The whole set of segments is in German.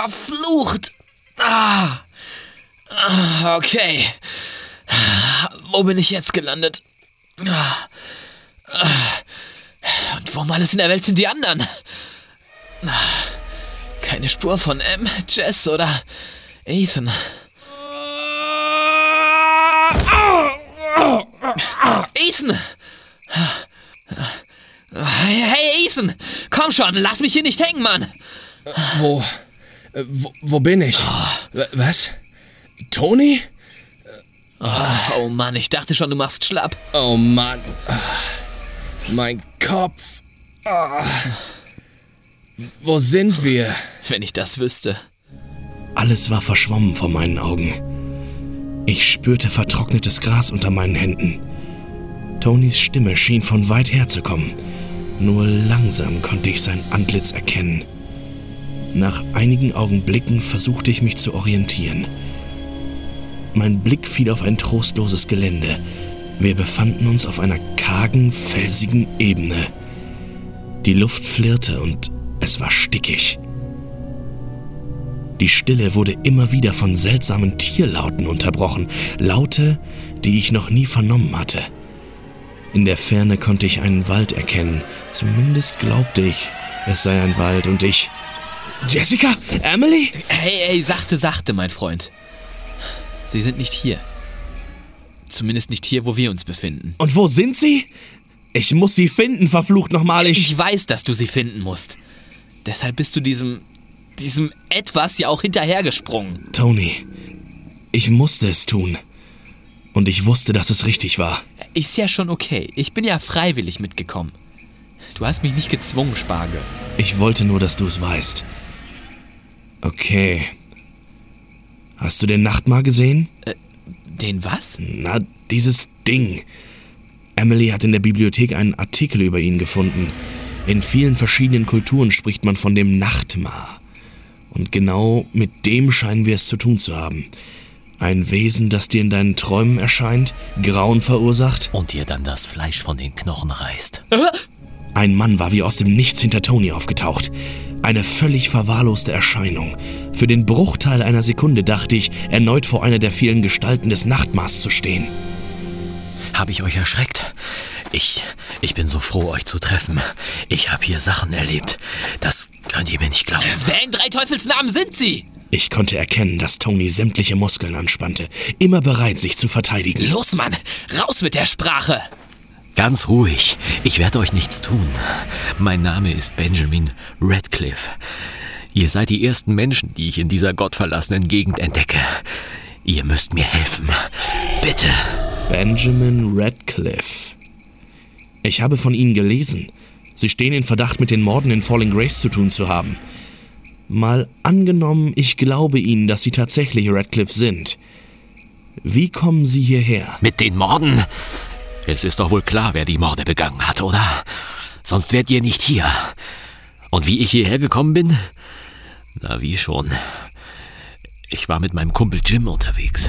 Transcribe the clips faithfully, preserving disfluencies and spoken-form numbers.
Verflucht! Ah. Ah, okay. Wo bin ich jetzt gelandet? Ah. Ah. Und wo um alles in der Welt sind die anderen? Ah. Keine Spur von Em, Jess oder Ethan. Ethan! Hey, Ethan! Komm schon, lass mich hier nicht hängen, Mann! Wo, äh, wo, wo bin ich? Oh. Was? Tony? Oh, oh Mann, ich dachte schon, du machst schlapp. Oh Mann. Mein Kopf. Oh. Wo sind wir? Wenn ich das wüsste. Alles war verschwommen vor meinen Augen. Ich spürte vertrocknetes Gras unter meinen Händen. Tonys Stimme schien von weit her zu kommen. Nur langsam konnte ich sein Antlitz erkennen. Nach einigen Augenblicken versuchte ich mich zu orientieren. Mein Blick fiel auf ein trostloses Gelände. Wir befanden uns auf einer kargen, felsigen Ebene. Die Luft flirrte und es war stickig. Die Stille wurde immer wieder von seltsamen Tierlauten unterbrochen, Laute, die ich noch nie vernommen hatte. In der Ferne konnte ich einen Wald erkennen. Zumindest glaubte ich, es sei ein Wald und ich... Jessica? Emily? Hey, hey, sachte, sachte, mein Freund. Sie sind nicht hier. Zumindest nicht hier, wo wir uns befinden. Und wo sind sie? Ich muss sie finden, verflucht nochmal. Ich... Ich weiß, dass du sie finden musst. Deshalb bist du diesem... diesem Etwas ja auch hinterhergesprungen. Tony, ich musste es tun. Und ich wusste, dass es richtig war. Ist ja schon okay. Ich bin ja freiwillig mitgekommen. Du hast mich nicht gezwungen, Spargel. Ich wollte nur, dass du es weißt. Okay. Hast du den Nachtmar gesehen? Äh, den was? Na, dieses Ding. Emily hat in der Bibliothek einen Artikel über ihn gefunden. In vielen verschiedenen Kulturen spricht man von dem Nachtmar. Und genau mit dem scheinen wir es zu tun zu haben. Ein Wesen, das dir in deinen Träumen erscheint, Grauen verursacht. Und dir dann das Fleisch von den Knochen reißt. Ein Mann war wie aus dem Nichts hinter Tony aufgetaucht. Eine völlig verwahrloste Erscheinung. Für den Bruchteil einer Sekunde dachte ich, erneut vor einer der vielen Gestalten des Nachtmars zu stehen. Hab ich euch erschreckt? Ich, ich bin so froh, euch zu treffen. Ich habe hier Sachen erlebt. Das könnt ihr mir nicht glauben. Wer in drei Teufelsnamen sind sie? Ich konnte erkennen, dass Tony sämtliche Muskeln anspannte, immer bereit, sich zu verteidigen. Los, Mann, raus mit der Sprache! Ganz ruhig, ich werde euch nichts tun. Mein Name ist Benjamin Radcliffe. Ihr seid die ersten Menschen, die ich in dieser gottverlassenen Gegend entdecke. Ihr müsst mir helfen. Bitte. Benjamin Radcliffe. Ich habe von Ihnen gelesen. Sie stehen in Verdacht, mit den Morden in Falling Grace zu tun zu haben. Mal angenommen, ich glaube Ihnen, dass Sie tatsächlich Radcliffe sind. Wie kommen Sie hierher? Mit den Morden? Es ist doch wohl klar, wer die Morde begangen hat, oder? Sonst wärt ihr nicht hier. Und wie ich hierher gekommen bin? Na, wie schon. Ich war mit meinem Kumpel Jim unterwegs.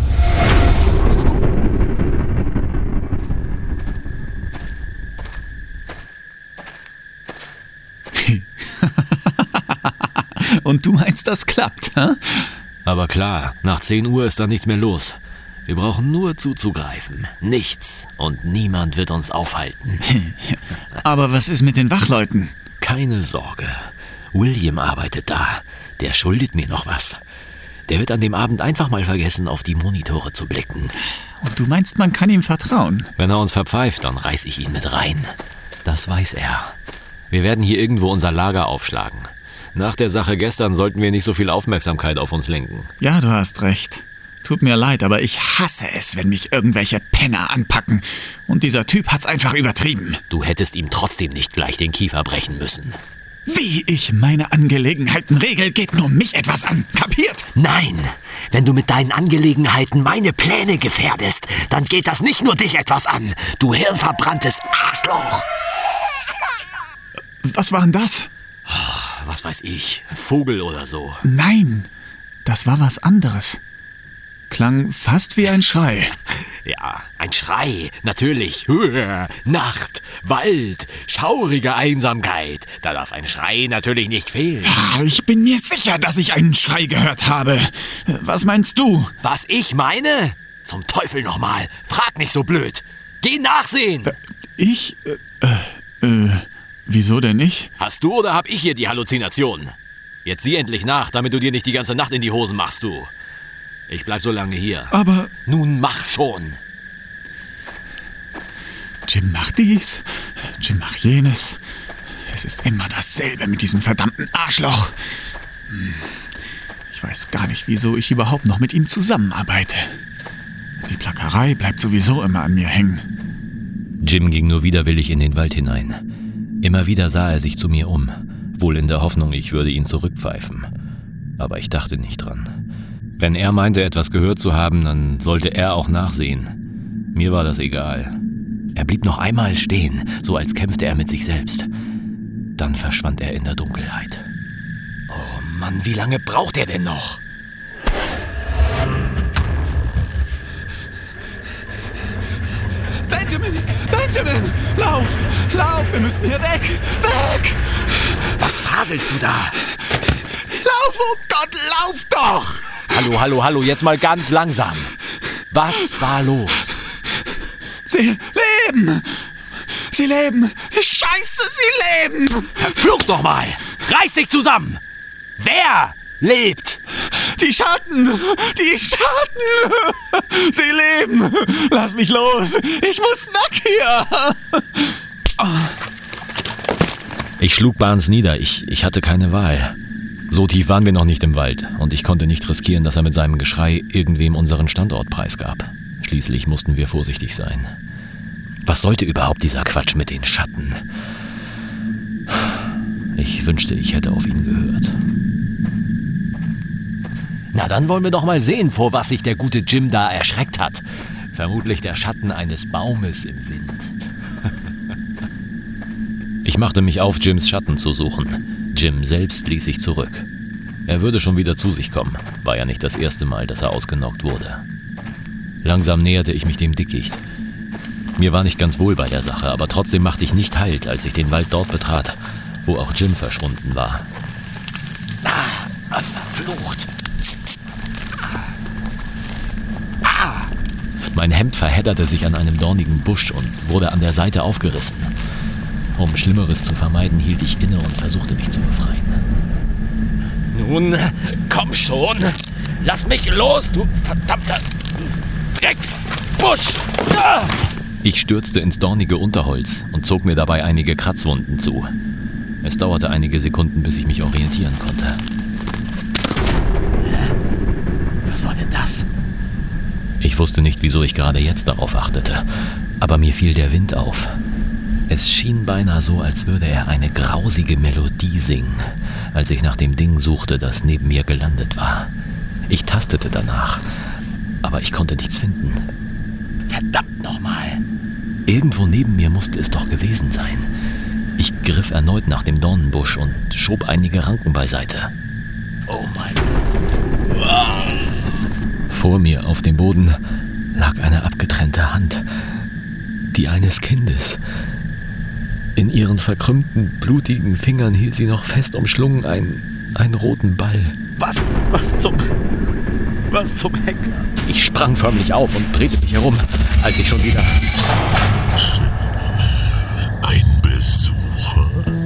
Und du meinst, das klappt, hä? Aber klar, nach zehn Uhr ist da nichts mehr los. Wir brauchen nur zuzugreifen. Nichts und niemand wird uns aufhalten. Aber was ist mit den Wachleuten? Keine Sorge. William arbeitet da. Der schuldet mir noch was. Der wird an dem Abend einfach mal vergessen, auf die Monitore zu blicken. Und du meinst, man kann ihm vertrauen? Wenn er uns verpfeift, dann reiß ich ihn mit rein. Das weiß er. Wir werden hier irgendwo unser Lager aufschlagen. Nach der Sache gestern sollten wir nicht so viel Aufmerksamkeit auf uns lenken. Ja, du hast recht. Tut mir leid, aber ich hasse es, wenn mich irgendwelche Penner anpacken. Und dieser Typ hat's einfach übertrieben. Du hättest ihm trotzdem nicht gleich den Kiefer brechen müssen. Wie ich meine Angelegenheiten regel, geht nur mich etwas an. Kapiert? Nein, wenn du mit deinen Angelegenheiten meine Pläne gefährdest, dann geht das nicht nur dich etwas an, du hirnverbranntes Arschloch. Was war denn das? Was weiß ich, Vogel oder so. Nein, das war was anderes. klang fast wie ein Schrei. Ja, ein Schrei, natürlich. Nacht, Wald, schaurige Einsamkeit. Da darf ein Schrei natürlich nicht fehlen. Ja, ich bin mir sicher, dass ich einen Schrei gehört habe. Was meinst du? Was ich meine? Zum Teufel nochmal. Frag nicht so blöd. Geh nachsehen. Äh, ich? Äh, äh, wieso denn nicht? Hast du oder hab ich hier die Halluzination? Jetzt sieh endlich nach, damit du dir nicht die ganze Nacht in die Hosen machst, du. Ich bleib so lange hier. Aber... Nun mach schon. Jim macht dies, Jim macht jenes. Es ist immer dasselbe mit diesem verdammten Arschloch. Ich weiß gar nicht, wieso ich überhaupt noch mit ihm zusammenarbeite. Die Plackerei bleibt sowieso immer an mir hängen. Jim ging nur widerwillig in den Wald hinein. Immer wieder sah er sich zu mir um, wohl in der Hoffnung, ich würde ihn zurückpfeifen. Aber ich dachte nicht dran. Wenn er meinte, etwas gehört zu haben, dann sollte er auch nachsehen. Mir war das egal. Er blieb noch einmal stehen, so als kämpfte er mit sich selbst. Dann verschwand er in der Dunkelheit. Oh Mann, wie lange braucht er denn noch? Benjamin! Benjamin! Lauf! Lauf! Wir müssen hier weg! Weg! Was faselst du da? Lauf! Oh Gott, lauf doch! Hallo, hallo, hallo, jetzt mal ganz langsam. Was war los? Sie leben! Sie leben! Scheiße, sie leben! Verflucht doch mal! Reiß dich zusammen! Wer lebt? Die Schatten! Die Schatten! Sie leben! Lass mich los! Ich muss weg hier! Ich schlug Barnes nieder. Ich, ich hatte keine Wahl. So tief waren wir noch nicht im Wald und ich konnte nicht riskieren, dass er mit seinem Geschrei irgendwem unseren Standort preisgab. Schließlich mussten wir vorsichtig sein. Was sollte überhaupt dieser Quatsch mit den Schatten? Ich wünschte, ich hätte auf ihn gehört. Na, dann wollen wir doch mal sehen, vor was sich der gute Jim da erschreckt hat. Vermutlich der Schatten eines Baumes im Wind. Ich machte mich auf, Jims Schatten zu suchen. Jim selbst ließ sich zurück. Er würde schon wieder zu sich kommen. War ja nicht das erste Mal, dass er ausgenockt wurde. Langsam näherte ich mich dem Dickicht. Mir war nicht ganz wohl bei der Sache, aber trotzdem machte ich nicht Halt, als ich den Wald dort betrat, wo auch Jim verschwunden war. Ah, verflucht! Ah! Mein Hemd verhedderte sich an einem dornigen Busch und wurde an der Seite aufgerissen. Um Schlimmeres zu vermeiden, hielt ich inne und versuchte mich zu befreien. Nun, komm schon! Lass mich los, du verdammter Drecksbusch! Ah! Ich stürzte ins dornige Unterholz und zog mir dabei einige Kratzwunden zu. Es dauerte einige Sekunden, bis ich mich orientieren konnte. Was war denn das? Ich wusste nicht, wieso ich gerade jetzt darauf achtete, aber mir fiel der Wind auf. Es schien beinahe so, als würde er eine grausige Melodie singen, als ich nach dem Ding suchte, das neben mir gelandet war. Ich tastete danach, aber ich konnte nichts finden. Verdammt nochmal! Irgendwo neben mir musste es doch gewesen sein. Ich griff erneut nach dem Dornenbusch und schob einige Ranken beiseite. Oh mein Gott! Vor mir auf dem Boden lag eine abgetrennte Hand, die eines Kindes. In ihren verkrümmten, blutigen Fingern hielt sie noch fest umschlungen einen, einen roten Ball. Was? Was zum... Was zum Henker? Ich sprang förmlich auf und drehte mich herum, als ich schon wieder... Ein Besucher?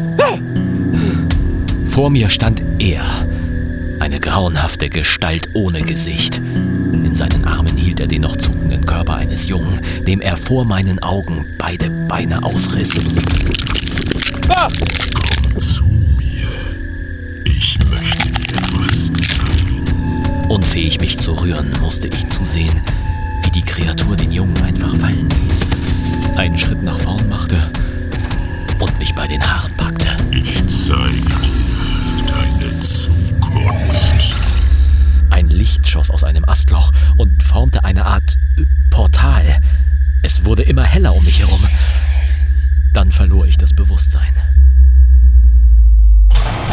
Vor mir stand er. Eine grauenhafte Gestalt ohne Gesicht. In seinen Armen hielt er den noch zuckenden Körper eines Jungen, dem er vor meinen Augen beide Beine ausriss. Ah! Komm zu mir. Ich möchte dir etwas zeigen. Unfähig, mich zu rühren, musste ich zusehen, wie die Kreatur den Jungen einfach fallen ließ, einen Schritt nach vorn machte und mich bei den Haaren packte. Ich zeige dir deine Zukunft. Ein Licht schoss aus einem Astloch und formte eine Art Portal. Es wurde immer heller um mich herum. Dann verlor ich das Bewusstsein.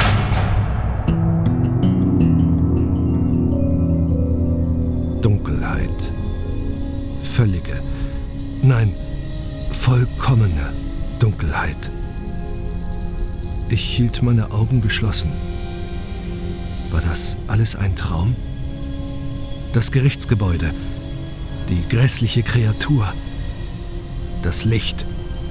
Dunkelheit. Nein, vollkommene Dunkelheit. Ich hielt meine Augen geschlossen. War das alles ein Traum? Das Gerichtsgebäude, die grässliche Kreatur, das Licht.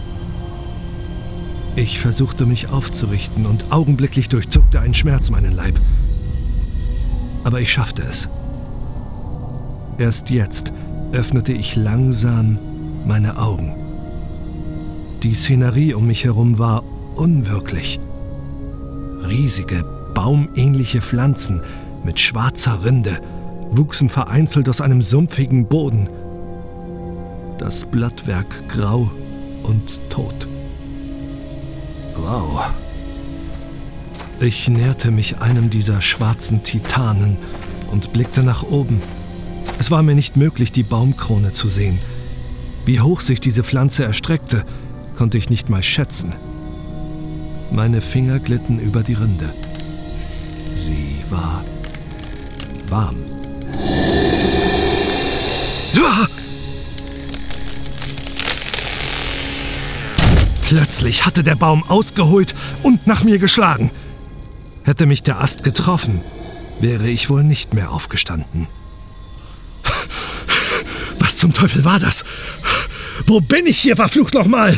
Ich versuchte mich aufzurichten und augenblicklich durchzuckte ein Schmerz meinen Leib. Aber ich schaffte es. Erst jetzt öffnete ich langsam meine Augen. Die Szenerie um mich herum war unwirklich. Riesige, baumähnliche Pflanzen mit schwarzer Rinde wuchsen vereinzelt aus einem sumpfigen Boden. Das Blattwerk grau und tot. Wow. Ich näherte mich einem dieser schwarzen Titanen und blickte nach oben. Es war mir nicht möglich, die Baumkrone zu sehen. Wie hoch sich diese Pflanze erstreckte, konnte ich nicht mal schätzen. Meine Finger glitten über die Rinde. Sie war warm. Ah! Plötzlich hatte der Baum ausgeholt und nach mir geschlagen. Hätte mich der Ast getroffen, wäre ich wohl nicht mehr aufgestanden. Was zum Teufel war das? Wo bin ich hier, verflucht nochmal?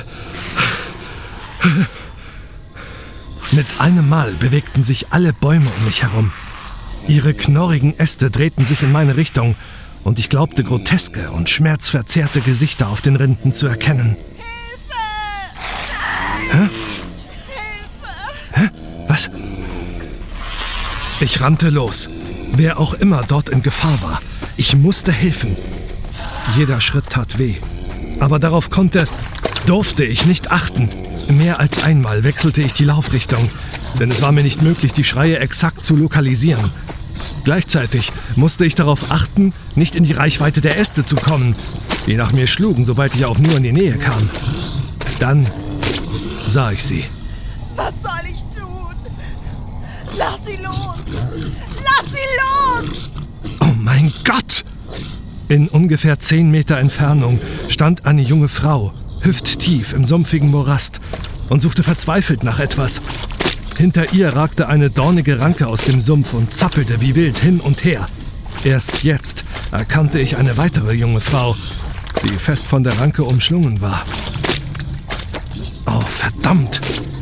Mit einem Mal bewegten sich alle Bäume um mich herum. Ihre knorrigen Äste drehten sich in meine Richtung und ich glaubte, groteske und schmerzverzerrte Gesichter auf den Rinden zu erkennen. Hä? Hä? Was? Ich rannte los. Wer auch immer dort in Gefahr war. Ich musste helfen. Jeder Schritt tat weh. Aber darauf konnte, durfte ich nicht achten. Mehr als einmal wechselte ich die Laufrichtung, denn es war mir nicht möglich, die Schreie exakt zu lokalisieren. Gleichzeitig musste ich darauf achten, nicht in die Reichweite der Äste zu kommen, die nach mir schlugen, sobald ich auch nur in die Nähe kam. Dann sah ich sie. Was soll ich tun? Lass sie los! Lass sie los! Oh mein Gott! In ungefähr zehn Meter Entfernung stand eine junge Frau, hüfttief im sumpfigen Morast, und suchte verzweifelt nach etwas. Hinter ihr ragte eine dornige Ranke aus dem Sumpf und zappelte wie wild hin und her. Erst jetzt erkannte ich eine weitere junge Frau, die fest von der Ranke umschlungen war. Oh, verdammt!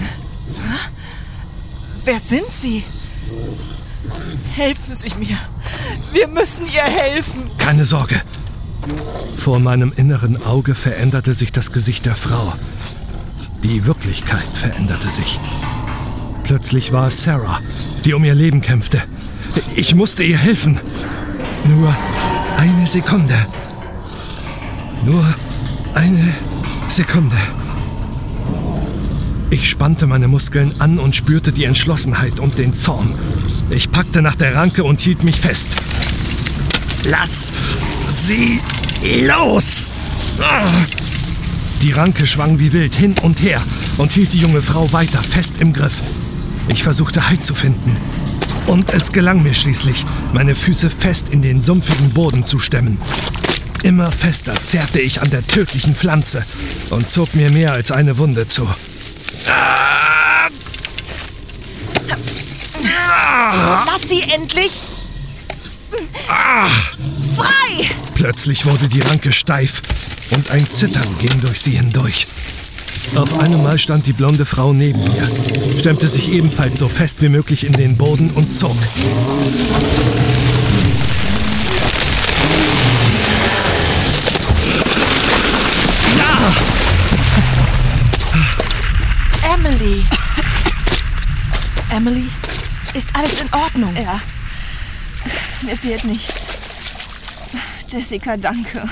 Wer sind Sie? Helfen Sie mir. Wir müssen ihr helfen. Keine Sorge. Vor meinem inneren Auge veränderte sich das Gesicht der Frau. Die Wirklichkeit veränderte sich. Plötzlich war es Sarah, die um ihr Leben kämpfte. Ich musste ihr helfen. Nur eine Sekunde. Nur eine Sekunde. Ich spannte meine Muskeln an und spürte die Entschlossenheit und den Zorn. Ich packte nach der Ranke und hielt mich fest. Lass sie los! Die Ranke schwang wie wild hin und her und hielt die junge Frau weiter fest im Griff. Ich versuchte Halt zu finden. Und es gelang mir schließlich, meine Füße fest in den sumpfigen Boden zu stemmen. Immer fester zerrte ich an der tödlichen Pflanze und zog mir mehr als eine Wunde zu. Lass sie endlich! Frei! Plötzlich wurde die Ranke steif und ein Zittern ging durch sie hindurch. Auf einmal stand die blonde Frau neben mir, stemmte sich ebenfalls so fest wie möglich in den Boden und zog. Ja! Emily! Emily, ist alles in Ordnung? Ja. Mir fehlt nichts. Jessica, danke.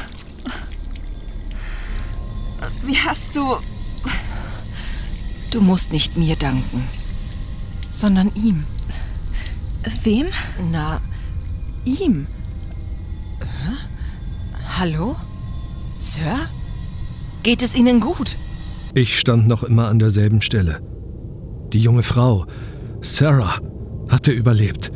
Wie hast du... Du musst nicht mir danken, sondern ihm. Wem? Na, ihm. Äh? Hallo? Sir? Geht es Ihnen gut? Ich stand noch immer an derselben Stelle. Die junge Frau, Sarah, hatte überlebt.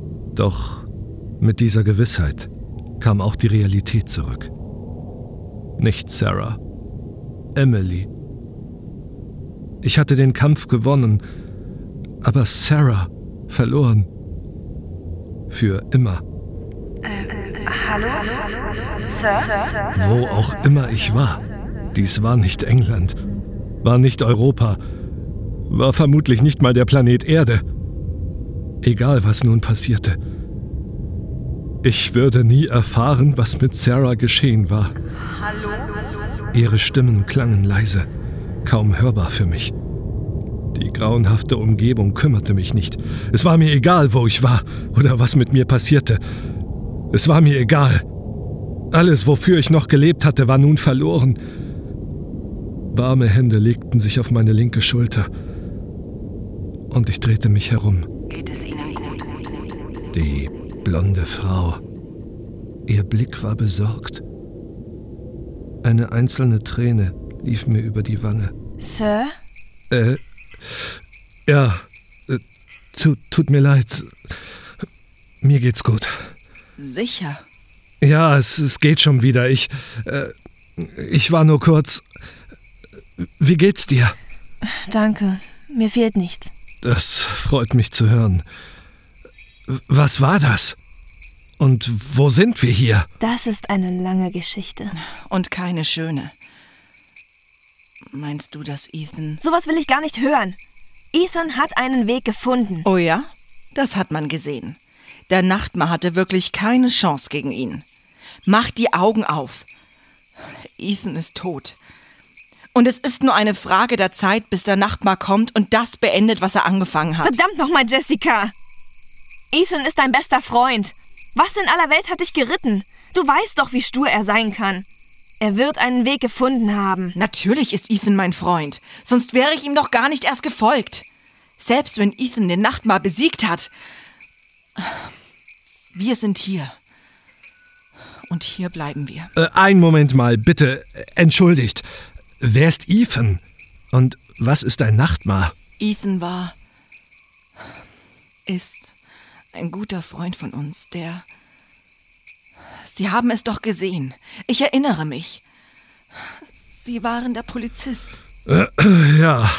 Doch mit dieser Gewissheit kam auch die Realität zurück. Nicht Sarah. Emily. Ich hatte den Kampf gewonnen, aber Sarah verloren. Für immer. Äh, hallo? Sir? Wo auch immer ich war. Dies war nicht England, war nicht Europa, war vermutlich nicht mal der Planet Erde. Egal, was nun passierte. Ich würde nie erfahren, was mit Sarah geschehen war. Hallo? Ihre Stimmen klangen leise, kaum hörbar für mich. Die grauenhafte Umgebung kümmerte mich nicht. Es war mir egal, wo ich war oder was mit mir passierte. Es war mir egal. Alles, wofür ich noch gelebt hatte, war nun verloren. Warme Hände legten sich auf meine linke Schulter. Und ich drehte mich herum. Geht es Ihnen gut? Die blonde Frau. Ihr Blick war besorgt. Eine einzelne Träne lief mir über die Wange. Sir? Äh, ja, äh, tut, tut mir leid. Mir geht's gut. Sicher. Ja, es, es geht schon wieder. Ich, äh, ich war nur kurz... Wie geht's dir? Danke, mir fehlt nichts. Das freut mich zu hören. Was war das? Und wo sind wir hier? Das ist eine lange Geschichte. Und keine schöne. Meinst du, dass Ethan... Sowas will ich gar nicht hören. Ethan hat einen Weg gefunden. Oh ja? Das hat man gesehen. Der Nachtmar hatte wirklich keine Chance gegen ihn. Mach die Augen auf. Ethan ist tot. Und es ist nur eine Frage der Zeit, bis der Nachtmar kommt und das beendet, was er angefangen hat. Verdammt nochmal, Jessica! Ethan ist dein bester Freund. Was in aller Welt hat dich geritten? Du weißt doch, wie stur er sein kann. Er wird einen Weg gefunden haben. Natürlich ist Ethan mein Freund. Sonst wäre ich ihm doch gar nicht erst gefolgt. Selbst wenn Ethan den Nachtmar besiegt hat. Wir sind hier. Und hier bleiben wir. Äh, einen Moment mal, bitte. Entschuldigt. Wer ist Ethan? Und was ist ein Nachtmar? Ethan war... ist ein guter Freund von uns, der... Sie haben es doch gesehen. Ich erinnere mich. Sie waren der Polizist. Äh, ja.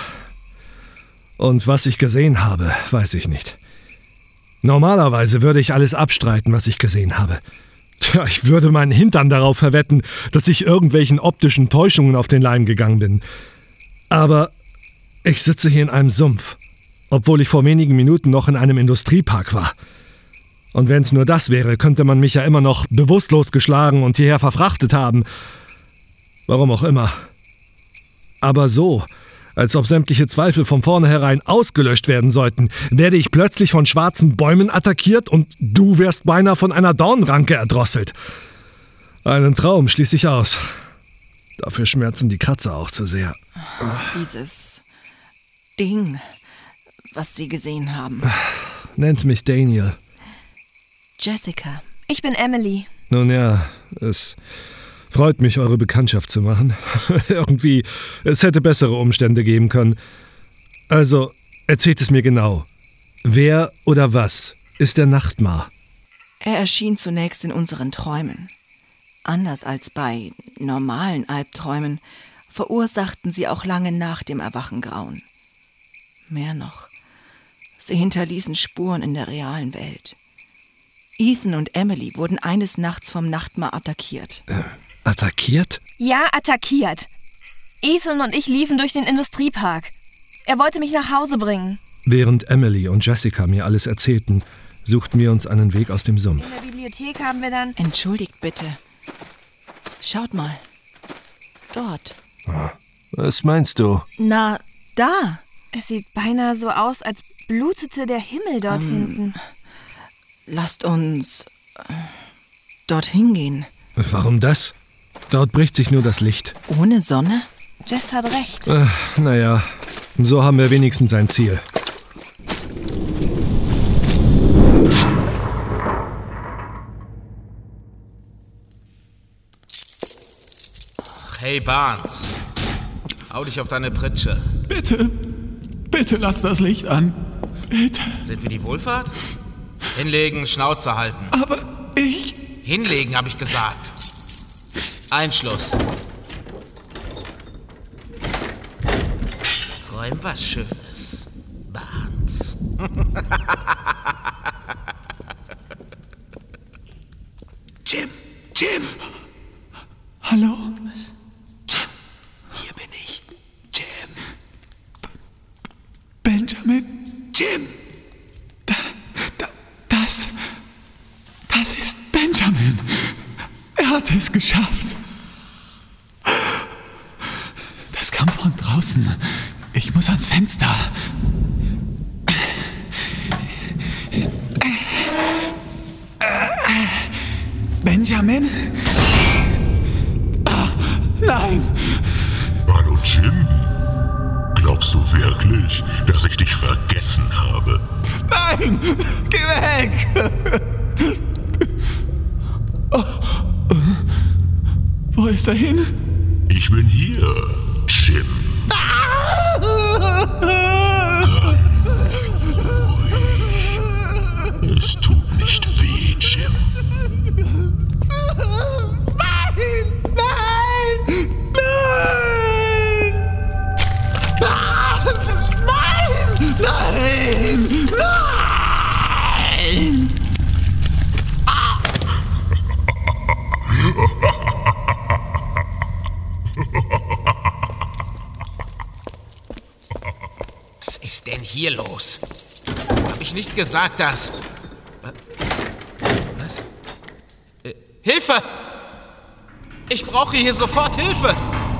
Und was ich gesehen habe, weiß ich nicht. Normalerweise würde ich alles abstreiten, was ich gesehen habe. Tja, ich würde meinen Hintern darauf verwetten, dass ich irgendwelchen optischen Täuschungen auf den Leim gegangen bin. Aber ich sitze hier in einem Sumpf, obwohl ich vor wenigen Minuten noch in einem Industriepark war. Und wenn es nur das wäre, könnte man mich ja immer noch bewusstlos geschlagen und hierher verfrachtet haben. Warum auch immer. Aber so, als ob sämtliche Zweifel von vornherein ausgelöscht werden sollten, werde ich plötzlich von schwarzen Bäumen attackiert und du wirst beinahe von einer Dornranke erdrosselt. Einen Traum schließe ich aus. Dafür schmerzen die Kratzer auch zu sehr. Dieses Ding, was Sie gesehen haben. Nennt mich Daniel. Jessica. Ich bin Emily. Nun ja, es freut mich, eure Bekanntschaft zu machen. Irgendwie, es hätte bessere Umstände geben können. Also, erzählt es mir genau. Wer oder was ist der Nachtmar? Er erschien zunächst in unseren Träumen. Anders als bei normalen Albträumen verursachten sie auch lange nach dem Erwachen Grauen. Mehr noch, sie hinterließen Spuren in der realen Welt. Ethan und Emily wurden eines Nachts vom Nachtmar attackiert. Äh, attackiert? Ja, attackiert. Ethan und ich liefen durch den Industriepark. Er wollte mich nach Hause bringen. Während Emily und Jessica mir alles erzählten, suchten wir uns einen Weg aus dem Sumpf. In der Bibliothek haben wir dann... Entschuldigt bitte. Schaut mal. Dort. Was meinst du? Na, da. Es sieht beinahe so aus, als blutete der Himmel dort um, hinten. Lasst uns äh, dorthin gehen. Warum das? Dort bricht sich nur das Licht. Ohne Sonne? Jess hat recht. Äh, naja, so haben wir wenigstens ein Ziel. Hey Barnes, hau dich auf deine Pritsche. Bitte, bitte lass das Licht an. Bitte. Sind wir die Wohlfahrt? Hinlegen, Schnauze halten. Aber ich... Hinlegen, hab ich gesagt. Einschluss. träum was Schönes, Barnes. Jim, Jim! Hallo? Was? Jim, hier bin ich. Jim. Benjamin? Jim! Da, da, das... Das ist Benjamin. Er hat es geschafft. Das kam von draußen. Ich muss ans Fenster. Benjamin? Ah, nein! Hallo Jim. Glaubst du wirklich, dass ich dich vergessen habe? Nein! Geh weg! Oh. Wo ist er hin? Ich bin hier, Jim. Ganz ruhig. Es tut nicht weh, Jim. Nein! Nein! Nein! Nein! Nein! Nein! Was ist denn hier los? Hab ich nicht gesagt, dass... Was? Äh, Hilfe! Ich brauche hier sofort Hilfe!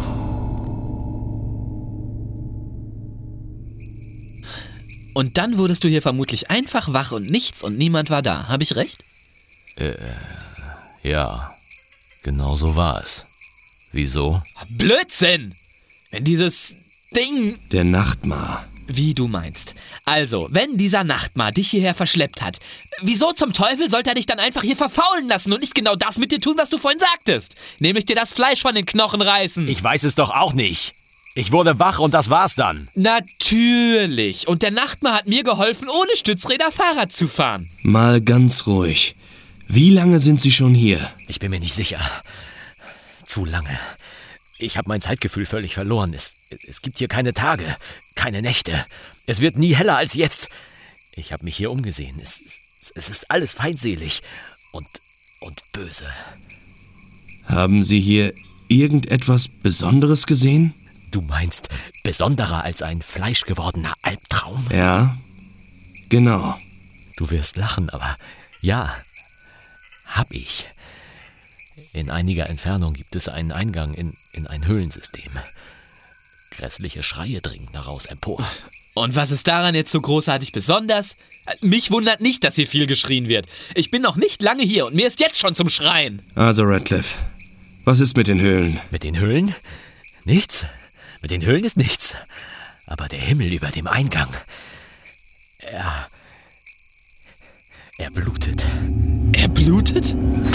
Und dann wurdest du hier vermutlich einfach wach und nichts und niemand war da. Habe ich recht? Äh, ja, genau so war es. Wieso? Blödsinn! Wenn dieses Ding... Der Nachtmar. Wie du meinst. Also, wenn dieser Nachtmar dich hierher verschleppt hat, wieso zum Teufel sollte er dich dann einfach hier verfaulen lassen und nicht genau das mit dir tun, was du vorhin sagtest? Nämlich dir das Fleisch von den Knochen reißen. Ich weiß es doch auch nicht. Ich wurde wach und das war's dann. Natürlich. Und der Nachtmar hat mir geholfen, ohne Stützräder Fahrrad zu fahren. Mal ganz ruhig. Wie lange sind Sie schon hier? Ich bin mir nicht sicher. Zu lange. Ich habe mein Zeitgefühl völlig verloren. Es, es gibt hier keine Tage, keine Nächte. Es wird nie heller als jetzt. Ich habe mich hier umgesehen. Es, es, es ist alles feindselig und, und böse. Haben Sie hier irgendetwas Besonderes gesehen? Du meinst besonderer als ein fleischgewordener Albtraum? Ja, genau. Du wirst lachen, aber ja, hab ich. In einiger Entfernung gibt es einen Eingang in, in ein Höhlensystem. Grässliche Schreie dringen daraus empor. Und was ist daran jetzt so großartig besonders? Mich wundert nicht, dass hier viel geschrien wird. Ich bin noch nicht lange hier und mir ist jetzt schon zum Schreien. Also Radcliffe, was ist mit den Höhlen? Mit den Höhlen? Nichts. Mit den Höhlen ist nichts. Aber der Himmel über dem Eingang, er... er blutet. Er blutet?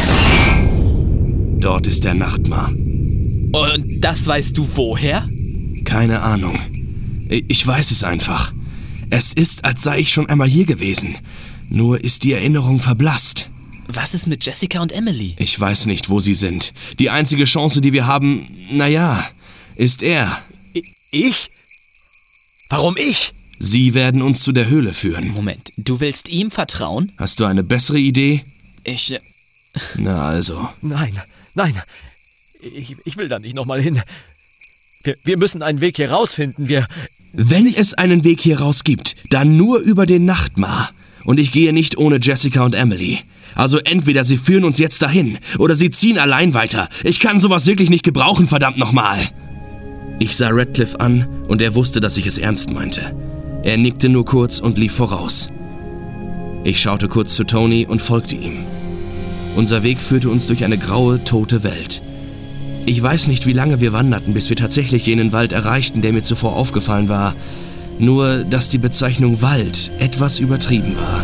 Dort ist der Nachtmar. Und das weißt du woher? Keine Ahnung. Ich weiß es einfach. Es ist, als sei ich schon einmal hier gewesen. Nur ist die Erinnerung verblasst. Was ist mit Jessica und Emily? Ich weiß nicht, wo sie sind. Die einzige Chance, die wir haben, naja, ist er. Ich? Warum ich? Sie werden uns zu der Höhle führen. Moment, du willst ihm vertrauen? Hast du eine bessere Idee? Ich... Na also. Nein, nein. Ich, ich will da nicht nochmal hin. Wir, wir müssen einen Weg hier rausfinden. Wir... Wenn es einen Weg hier raus gibt, dann nur über den Nachtmar. Und ich gehe nicht ohne Jessica und Emily. Also entweder sie führen uns jetzt dahin, oder sie ziehen allein weiter. Ich kann sowas wirklich nicht gebrauchen, verdammt nochmal. Ich sah Radcliffe an und er wusste, dass ich es ernst meinte. Er nickte nur kurz und lief voraus. Ich schaute kurz zu Tony und folgte ihm. Unser Weg führte uns durch eine graue, tote Welt. Ich weiß nicht, wie lange wir wanderten, bis wir tatsächlich jenen Wald erreichten, der mir zuvor aufgefallen war. Nur, dass die Bezeichnung Wald etwas übertrieben war.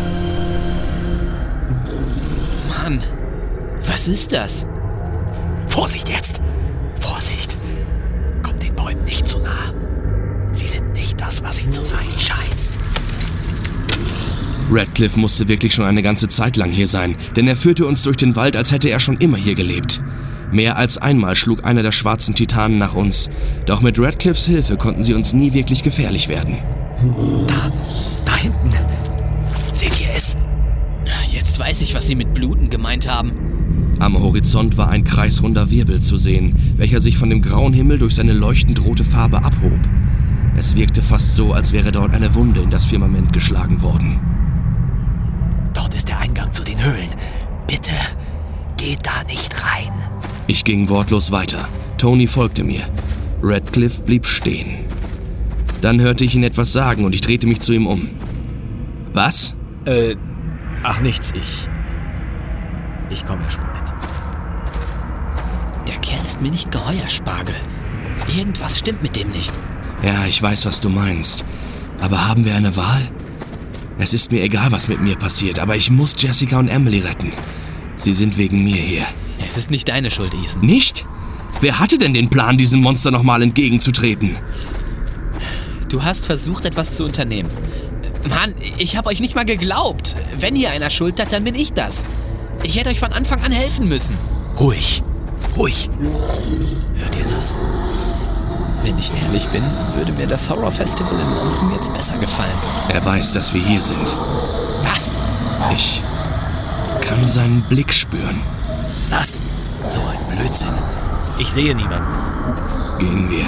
Mann, was ist das? Vorsicht jetzt! Vorsicht! Kommt den Bäumen nicht zu nah. Sie sind nicht das, was sie zu sein scheinen. Radcliffe musste wirklich schon eine ganze Zeit lang hier sein, denn er führte uns durch den Wald, als hätte er schon immer hier gelebt. Mehr als einmal schlug einer der schwarzen Titanen nach uns, doch mit Radcliffes Hilfe konnten sie uns nie wirklich gefährlich werden. Da, da hinten. Seht ihr es? Jetzt weiß ich, was sie mit Bluten gemeint haben. Am Horizont war ein kreisrunder Wirbel zu sehen, welcher sich von dem grauen Himmel durch seine leuchtend rote Farbe abhob. Es wirkte fast so, als wäre dort eine Wunde in das Firmament geschlagen worden. Dort ist der Eingang zu den Höhlen. Bitte, geht da nicht rein. Ich ging wortlos weiter. Tony folgte mir. Radcliffe blieb stehen. Dann hörte ich ihn etwas sagen und ich drehte mich zu ihm um. Was? Äh, ach nichts, ich... Ich komme ja schon mit. Der Kerl ist mir nicht geheuer, Spargel. Irgendwas stimmt mit dem nicht. Ja, ich weiß, was du meinst. Aber haben wir eine Wahl? Es ist mir egal, was mit mir passiert, aber ich muss Jessica und Emily retten. Sie sind wegen mir hier. Es ist nicht deine Schuld, Ethan. Nicht? Wer hatte denn den Plan, diesem Monster nochmal entgegenzutreten? Du hast versucht, etwas zu unternehmen. Mann, ich habe euch nicht mal geglaubt. Wenn hier einer Schuld hat, dann bin ich das. Ich hätte euch von Anfang an helfen müssen. Ruhig, ruhig. Hört ihr das? Wenn ich ehrlich bin, würde mir das Horror Festival in London jetzt besser gefallen. Er weiß, dass wir hier sind. Was? Ich kann seinen Blick spüren. Was? So ein Blödsinn. Ich sehe niemanden. Gehen wir.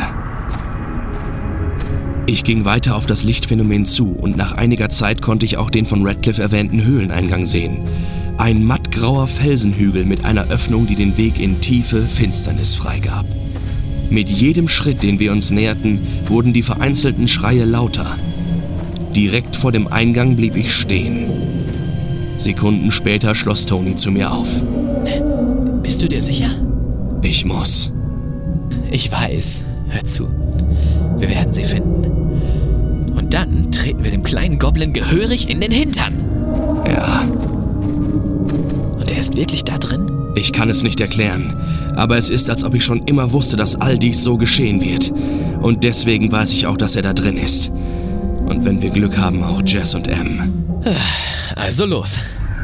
Ich ging weiter auf das Lichtphänomen zu und nach einiger Zeit konnte ich auch den von Radcliffe erwähnten Höhleneingang sehen. Ein mattgrauer Felsenhügel mit einer Öffnung, die den Weg in tiefe Finsternis freigab. Mit jedem Schritt, den wir uns näherten, wurden die vereinzelten Schreie lauter. Direkt vor dem Eingang blieb ich stehen. Sekunden später schloss Tony zu mir auf. Bist du dir sicher? Ich muss. Ich weiß. Hör zu. Wir werden sie finden. Und dann treten wir dem kleinen Goblin gehörig in den Hintern. Ja. Und er ist wirklich da drin? Ich kann es nicht erklären, aber es ist, als ob ich schon immer wusste, dass all dies so geschehen wird. Und deswegen weiß ich auch, dass er da drin ist. Und wenn wir Glück haben, auch Jess und Em. Also los.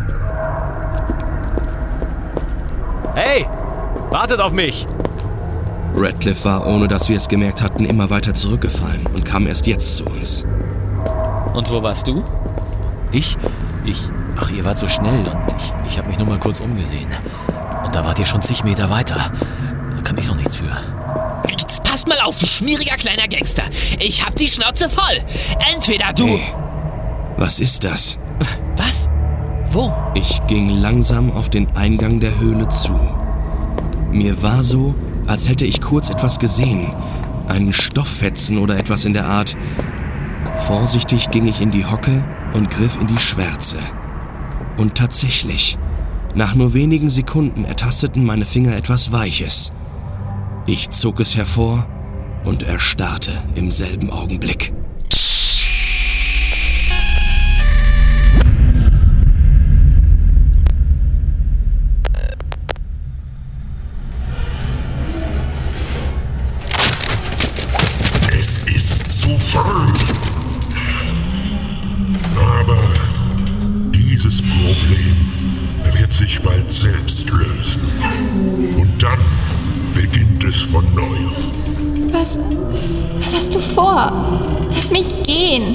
Hey, wartet auf mich! Radcliffe war, ohne dass wir es gemerkt hatten, immer weiter zurückgefallen und kam erst jetzt zu uns. Und wo warst du? Ich? Ich... Ach, ihr wart so schnell und ich, ich habe mich nur mal kurz umgesehen. Und da wart ihr schon zig Meter weiter. Da kann ich noch nichts für. Jetzt passt mal auf, du schmieriger kleiner Gangster. Ich hab die Schnauze voll. Entweder du... Hey, was ist das? Was? Wo? Ich ging langsam auf den Eingang der Höhle zu. Mir war so, als hätte ich kurz etwas gesehen. Einen Stofffetzen oder etwas in der Art. Vorsichtig ging ich in die Hocke und griff in die Schwärze. Und tatsächlich, nach nur wenigen Sekunden ertasteten meine Finger etwas Weiches. Ich zog es hervor und erstarrte im selben Augenblick. Es ist zu früh. Aber dieses Problem wird sich bald selbst lösen. Und dann beginnt es von neuem. Was, was hast du vor? Lass mich gehen.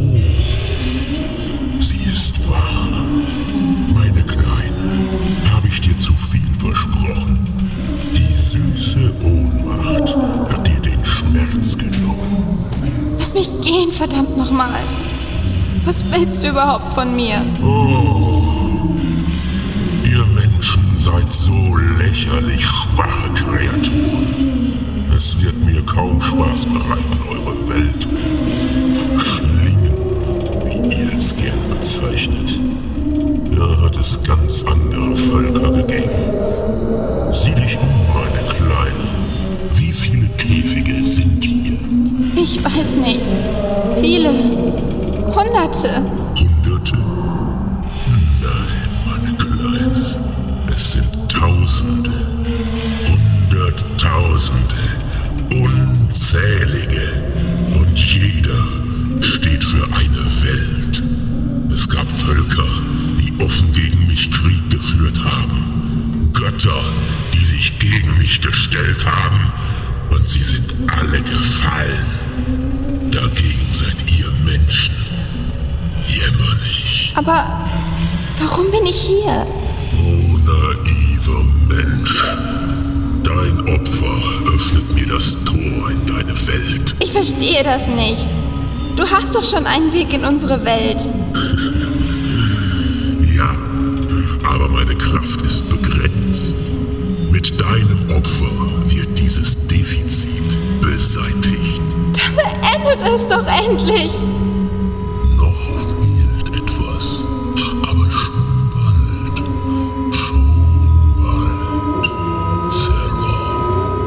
Oh, sie ist wach. Meine Kleine, habe ich dir zu viel versprochen? Die süße Ohnmacht hat dir den Schmerz genommen. Lass mich gehen, verdammt nochmal. Was willst du überhaupt von mir? Oh, ihr Menschen seid so lächerlich schwache Kreaturen. Es wird mir kaum Spaß bereiten, eure Welt zu verschlingen, wie ihr es gerne bezeichnet. Da hat es ganz andere Völker gegeben. Sieh dich um, meine Kleine. Wie viele Käfige sind hier? Ich weiß nicht. Viele. Hunderte. Hunderte? Nein, meine Kleine. Es sind Tausende. Hunderttausende. Unzählige. Und jeder steht für eine Welt. Es gab Völker, die offen gegen mich Krieg geführt haben. Götter, die sich gegen mich Welt haben und sie sind alle gefallen. Dagegen seid ihr Menschen jämmerlich. Aber warum bin ich hier? Oh, naiver Mensch. Dein Opfer öffnet mir das Tor in deine Welt. Ich verstehe das nicht. Du hast doch schon einen Weg in unsere Welt. Ja, aber meine Kraft ist begrenzt. Mit deinem Opfer wird dieses Defizit beseitigt. Dann beendet es doch endlich. Noch fehlt etwas, aber schon bald. Schon bald, Sarah.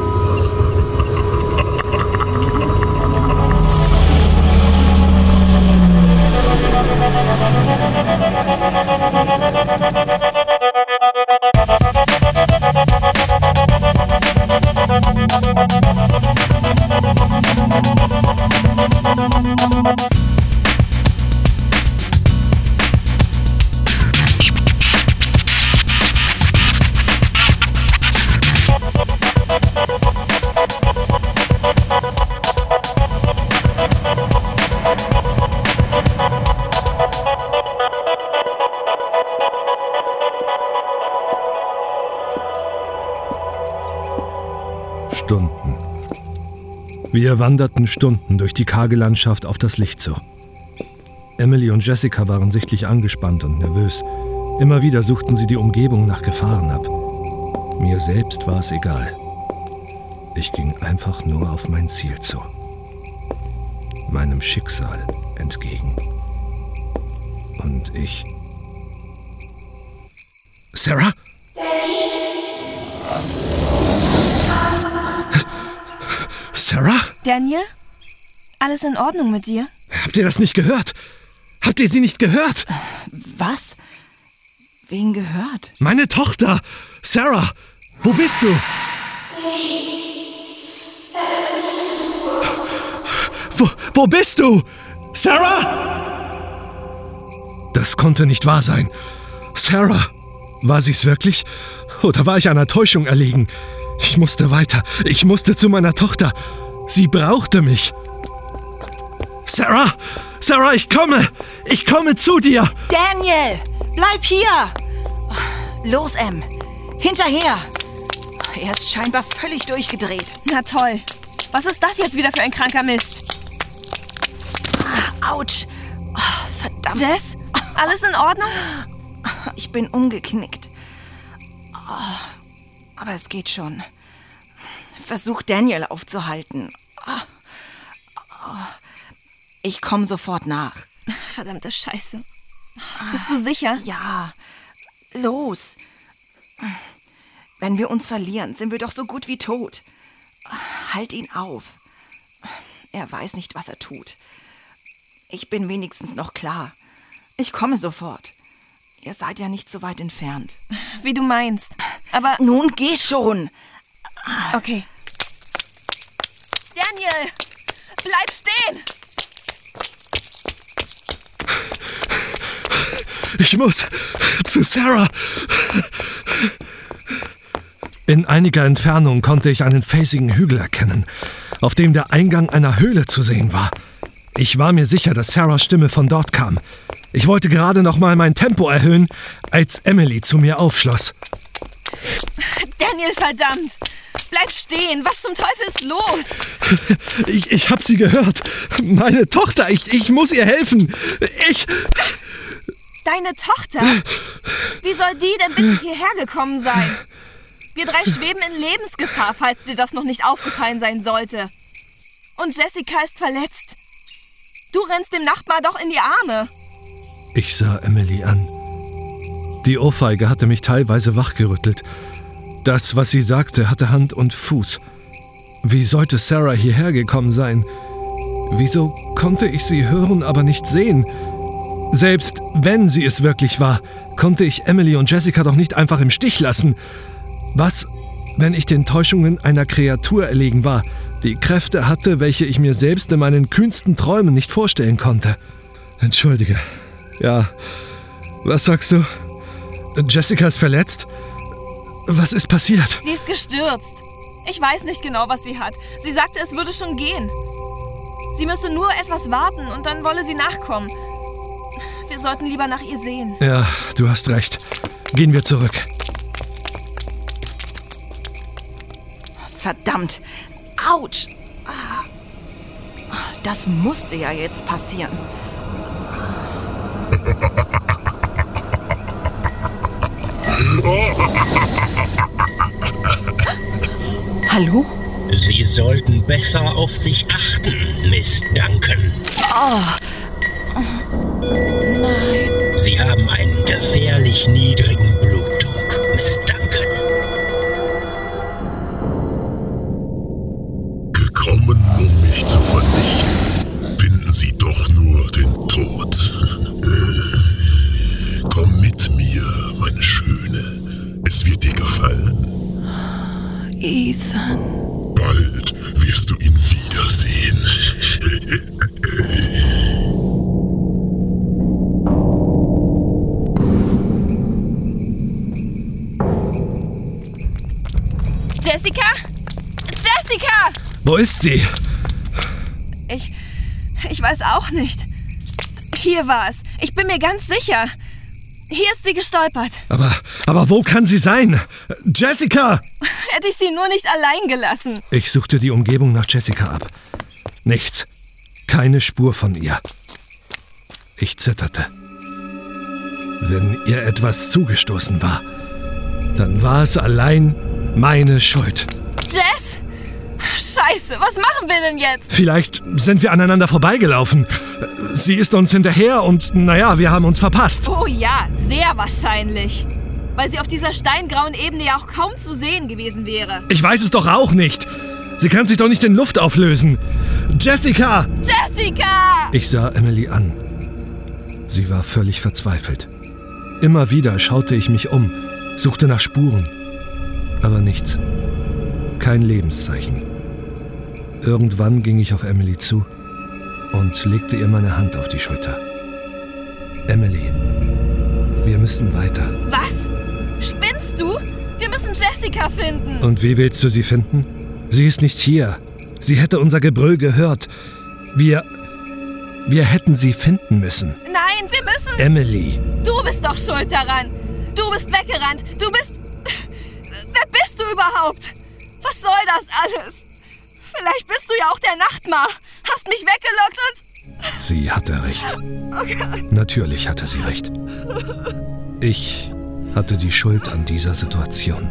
Stunden. Wir wanderten Stunden durch die karge Landschaft auf das Licht zu. Emily und Jessica waren sichtlich angespannt und nervös. Immer wieder suchten sie die Umgebung nach Gefahren ab. Mir selbst war es egal. Ich ging einfach nur auf mein Ziel zu. Meinem Schicksal entgegen. Und ich... Sarah? Sarah? Daniel? Alles in Ordnung mit dir? Habt ihr das nicht gehört? Habt ihr sie nicht gehört? Was? Wen gehört? Meine Tochter! Sarah! Wo bist du? Wo, wo bist du? Sarah! Das konnte nicht wahr sein. Sarah! War sie's wirklich? Oder war ich einer Täuschung erlegen? Ich musste weiter. Ich musste zu meiner Tochter. Sie brauchte mich. Sarah! Sarah, ich komme! Ich komme zu dir! Daniel! Bleib hier! Los, Em! Hinterher! Er ist scheinbar völlig durchgedreht. Na toll. Was ist das jetzt wieder für ein kranker Mist? Autsch! Oh, verdammt! Jess? Alles in Ordnung? Ich bin umgeknickt. Oh, aber es geht schon. Versuch Daniel aufzuhalten. Oh. Ich komme sofort nach. Verdammte Scheiße. Bist du sicher? Ja. Los. Wenn wir uns verlieren, sind wir doch so gut wie tot. Halt ihn auf. Er weiß nicht, was er tut. Ich bin wenigstens noch klar. Ich komme sofort. Ihr seid ja nicht so weit entfernt. Wie du meinst. Aber... Nun geh schon. Okay. Daniel! Bleib stehen! Ich muss zu Sarah. In einiger Entfernung konnte ich einen felsigen Hügel erkennen, auf dem der Eingang einer Höhle zu sehen war. Ich war mir sicher, dass Sarahs Stimme von dort kam. Ich wollte gerade noch mal mein Tempo erhöhen, als Emily zu mir aufschloss. Daniel, verdammt! Bleib stehen! Was zum Teufel ist los? Ich, ich hab sie gehört. Meine Tochter, ich, ich muss ihr helfen. Ich... Deine Tochter? Wie soll die denn bitte hierher gekommen sein? Wir drei schweben in Lebensgefahr, falls dir das noch nicht aufgefallen sein sollte. Und Jessica ist verletzt. Du rennst dem Nachbar doch in die Arme. Ich sah Emily an. Die Ohrfeige hatte mich teilweise wachgerüttelt. Das, was sie sagte, hatte Hand und Fuß. Wie sollte Sarah hierher gekommen sein? Wieso konnte ich sie hören, aber nicht sehen? Selbst wenn sie es wirklich war, konnte ich Emily und Jessica doch nicht einfach im Stich lassen. Was, wenn ich den Täuschungen einer Kreatur erlegen war, die Kräfte hatte, welche ich mir selbst in meinen kühnsten Träumen nicht vorstellen konnte? Entschuldige. Ja, was sagst du? Jessica ist verletzt? Was ist passiert? Sie ist gestürzt. Ich weiß nicht genau, was sie hat. Sie sagte, es würde schon gehen. Sie müsse nur etwas warten und dann wolle sie nachkommen. Wir sollten lieber nach ihr sehen. Ja, du hast recht. Gehen wir zurück. Verdammt! Autsch! Das musste ja jetzt passieren. Hallo? Sie sollten besser auf sich achten, Miss Duncan. Oh. Nein. Sie haben einen gefährlich niedrigen Blutdruck, Miss Duncan. Gekommen, um mich zu vernichten, finden Sie doch nur den Tod. Komm mit mir, meine Schöne. Es wird dir gefallen. Ethan. Bald wirst du ihn wiedersehen. Jessica? Jessica! Wo ist sie? Ich... ich weiß auch nicht. Hier war es. Ich bin mir ganz sicher. Hier ist sie gestolpert. Aber, aber wo kann sie sein? Jessica! Hätte ich sie nur nicht allein gelassen. Ich suchte die Umgebung nach Jessica ab. Nichts. Keine Spur von ihr. Ich zitterte. Wenn ihr etwas zugestoßen war, dann war es allein meine Schuld. Jess? Scheiße, was machen wir denn jetzt? Vielleicht sind wir aneinander vorbeigelaufen. Sie ist uns hinterher und, naja, wir haben uns verpasst. Oh ja, sehr wahrscheinlich. Weil sie auf dieser steingrauen Ebene ja auch kaum zu sehen gewesen wäre. Ich weiß es doch auch nicht. Sie kann sich doch nicht in Luft auflösen. Jessica! Jessica! Ich sah Emily an. Sie war völlig verzweifelt. Immer wieder schaute ich mich um, suchte nach Spuren. Aber nichts. Kein Lebenszeichen. Irgendwann ging ich auf Emily zu und legte ihr meine Hand auf die Schulter. Emily, wir müssen weiter. Was? Spinnst du? Wir müssen Jessica finden. Und wie willst du sie finden? Sie ist nicht hier. Sie hätte unser Gebrüll gehört. Wir... wir hätten sie finden müssen. Nein, wir müssen... Emily. Du bist doch schuld daran. Du bist weggerannt. Du bist... Wer bist du überhaupt? Was soll das alles? Vielleicht bist du ja auch der Nachtmar. Hast mich weggelockt und... Sie hatte recht. Oh Gott. Natürlich hatte sie recht. Ich hatte die Schuld an dieser Situation.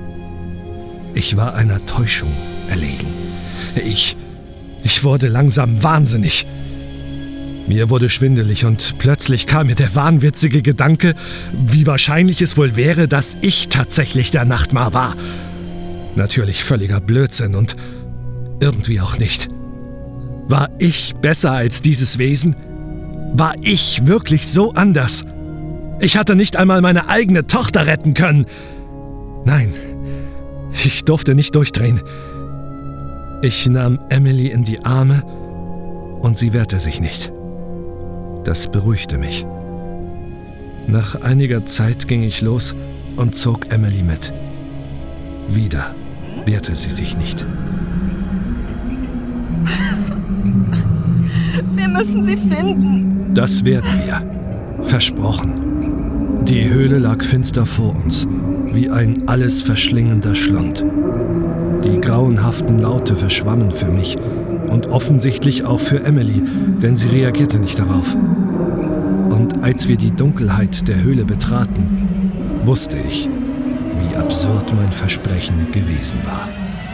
Ich war einer Täuschung erlegen. Ich... ich wurde langsam wahnsinnig. Mir wurde schwindelig und plötzlich kam mir der wahnwitzige Gedanke, wie wahrscheinlich es wohl wäre, dass ich tatsächlich der Nachtmar war. Natürlich völliger Blödsinn und irgendwie auch nicht. War ich besser als dieses Wesen? War ich wirklich so anders? Ich hatte nicht einmal meine eigene Tochter retten können. Nein, ich durfte nicht durchdrehen. Ich nahm Emily in die Arme und sie wehrte sich nicht. Das beruhigte mich. Nach einiger Zeit ging ich los und zog Emily mit. Wieder wehrte sie sich nicht. Wir müssen sie finden. Das werden wir. Versprochen. Die Höhle lag finster vor uns, wie ein alles verschlingender Schlund. Die grauenhaften Laute verschwammen für mich und offensichtlich auch für Emily, denn sie reagierte nicht darauf. Und als wir die Dunkelheit der Höhle betraten, wusste ich, wie absurd mein Versprechen gewesen war.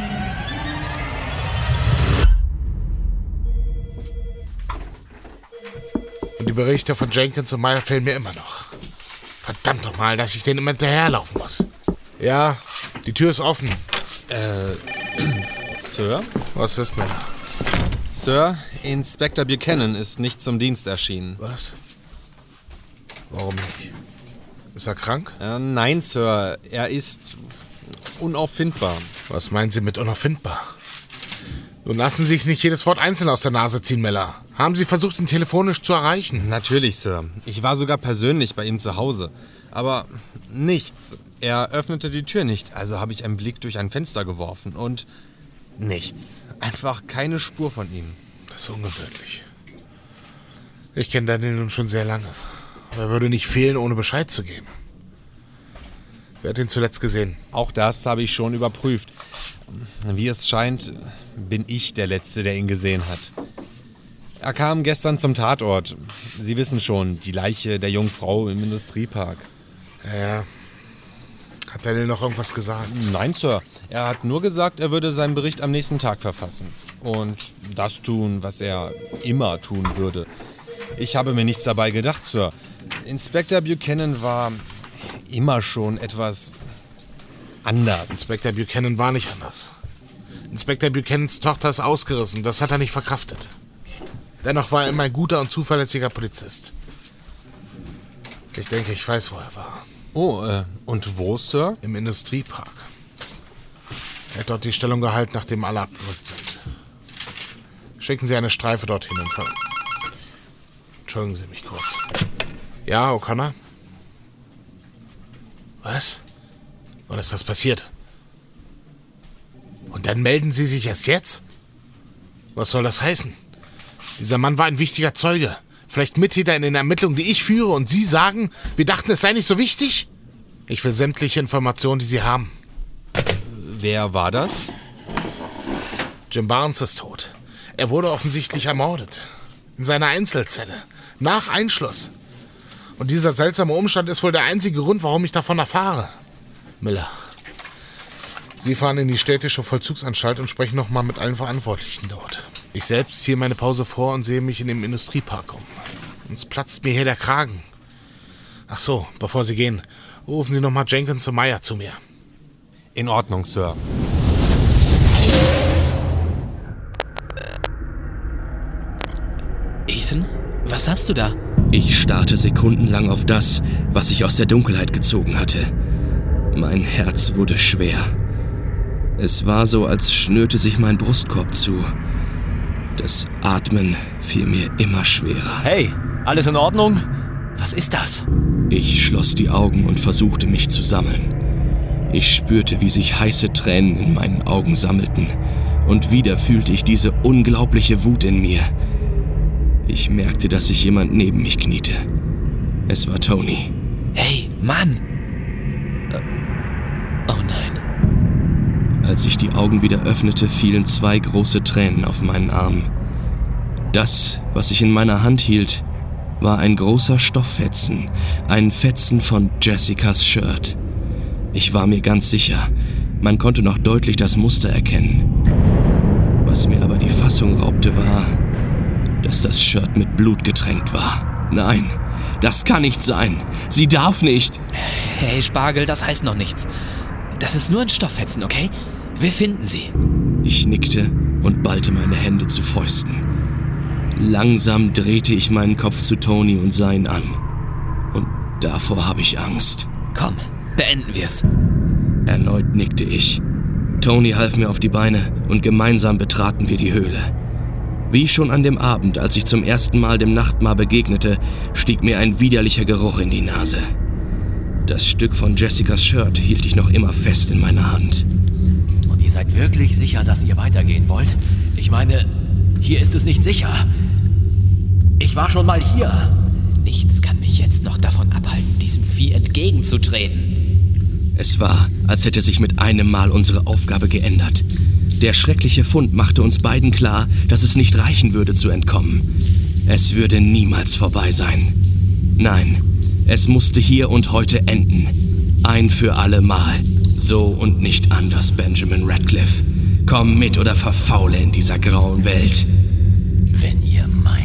Und die Berichte von Jenkins und Meyer fehlen mir immer noch. Verdammt nochmal, dass ich denen immer hinterherlaufen muss. Ja, die Tür ist offen. Äh, Sir? Was ist, Männer? Sir, Inspektor Buchanan ist nicht zum Dienst erschienen. Was? Warum nicht? Ist er krank? Äh, nein, Sir, er ist unauffindbar. Was meinen Sie mit unauffindbar? Nun lassen Sie sich nicht jedes Wort einzeln aus der Nase ziehen, Miller. Haben Sie versucht, ihn telefonisch zu erreichen? Natürlich, Sir. Ich war sogar persönlich bei ihm zu Hause. Aber nichts, Er öffnete die Tür nicht, also habe ich einen Blick durch ein Fenster geworfen und nichts. Einfach keine Spur von ihm. Das ist ungewöhnlich. Ich kenne Daniel nun schon sehr lange. Aber er würde nicht fehlen, ohne Bescheid zu geben. Wer hat ihn zuletzt gesehen? Auch das habe ich schon überprüft. Wie es scheint, bin ich der Letzte, der ihn gesehen hat. Er kam gestern zum Tatort. Sie wissen schon, die Leiche der jungen Frau im Industriepark. Ja, ja. Hat Daniel noch irgendwas gesagt? Nein, Sir. Er hat nur gesagt, er würde seinen Bericht am nächsten Tag verfassen. Und das tun, was er immer tun würde. Ich habe mir nichts dabei gedacht, Sir. Inspektor Buchanan war immer schon etwas anders. Inspektor Buchanan war nicht anders. Inspektor Buchanans Tochter ist ausgerissen. Das hat er nicht verkraftet. Dennoch war er immer ein guter und zuverlässiger Polizist. Ich denke, ich weiß, wo er war. Oh, äh, und wo, Sir? Im Industriepark. Er hat dort die Stellung gehalten, nachdem alle abgerückt sind. Schicken Sie eine Streife dorthin und ver... Entschuldigen Sie mich kurz. Ja, O'Connor? Was? Wann ist das passiert? Und dann melden Sie sich erst jetzt? Was soll das heißen? Dieser Mann war ein wichtiger Zeuge. Vielleicht Mittäter in den Ermittlungen, die ich führe, und Sie sagen, wir dachten, es sei nicht so wichtig? Ich will sämtliche Informationen, die Sie haben. Wer war das? Jim Barnes ist tot. Er wurde offensichtlich ermordet. In seiner Einzelzelle. Nach Einschluss. Und dieser seltsame Umstand ist wohl der einzige Grund, warum ich davon erfahre. Miller. Sie fahren in die städtische Vollzugsanstalt und sprechen nochmal mit allen Verantwortlichen dort. Ich selbst ziehe meine Pause vor und sehe mich in dem Industriepark um. Uns platzt mir hier der Kragen. Ach so, bevor Sie gehen, rufen Sie nochmal Jenkins und Meyer zu mir. In Ordnung, Sir. Ethan, was hast du da? Ich starrte sekundenlang auf das, was ich aus der Dunkelheit gezogen hatte. Mein Herz wurde schwer. Es war so, als schnürte sich mein Brustkorb zu. Das Atmen fiel mir immer schwerer. Hey, alles in Ordnung? Was ist das? Ich schloss die Augen und versuchte mich zu sammeln. Ich spürte, wie sich heiße Tränen in meinen Augen sammelten. Und wieder fühlte ich diese unglaubliche Wut in mir. Ich merkte, dass sich jemand neben mich kniete. Es war Tony. Hey, Mann! Oh nein. Als ich die Augen wieder öffnete, fielen zwei große Tränen auf meinen Arm. Das, was ich in meiner Hand hielt, war ein großer Stofffetzen, ein Fetzen von Jessicas Shirt. Ich war mir ganz sicher, man konnte noch deutlich das Muster erkennen. Was mir aber die Fassung raubte, war, dass das Shirt mit Blut getränkt war. Nein, das kann nicht sein. Sie darf nicht. Hey, Spargel, das heißt noch nichts. Das ist nur ein Stofffetzen, okay? Wir finden sie. Ich nickte und ballte meine Hände zu Fäusten. Langsam drehte ich meinen Kopf zu Tony und sah ihn an. Und davor habe ich Angst. Komm, beenden wir's. Erneut nickte ich. Tony half mir auf die Beine und gemeinsam betraten wir die Höhle. Wie schon an dem Abend, als ich zum ersten Mal dem Nachtmar begegnete, stieg mir ein widerlicher Geruch in die Nase. Das Stück von Jessicas Shirt hielt ich noch immer fest in meiner Hand. Und ihr seid wirklich sicher, dass ihr weitergehen wollt? Ich meine, hier ist es nicht sicher. Ich war schon mal hier. Nichts kann mich jetzt noch davon abhalten, diesem Vieh entgegenzutreten. Es war, als hätte sich mit einem Mal unsere Aufgabe geändert. Der schreckliche Fund machte uns beiden klar, dass es nicht reichen würde zu entkommen. Es würde niemals vorbei sein. Nein, es musste hier und heute enden. Ein für alle Mal. So und nicht anders, Benjamin Radcliffe. Komm mit oder verfaule in dieser grauen Welt. Wenn ihr meint.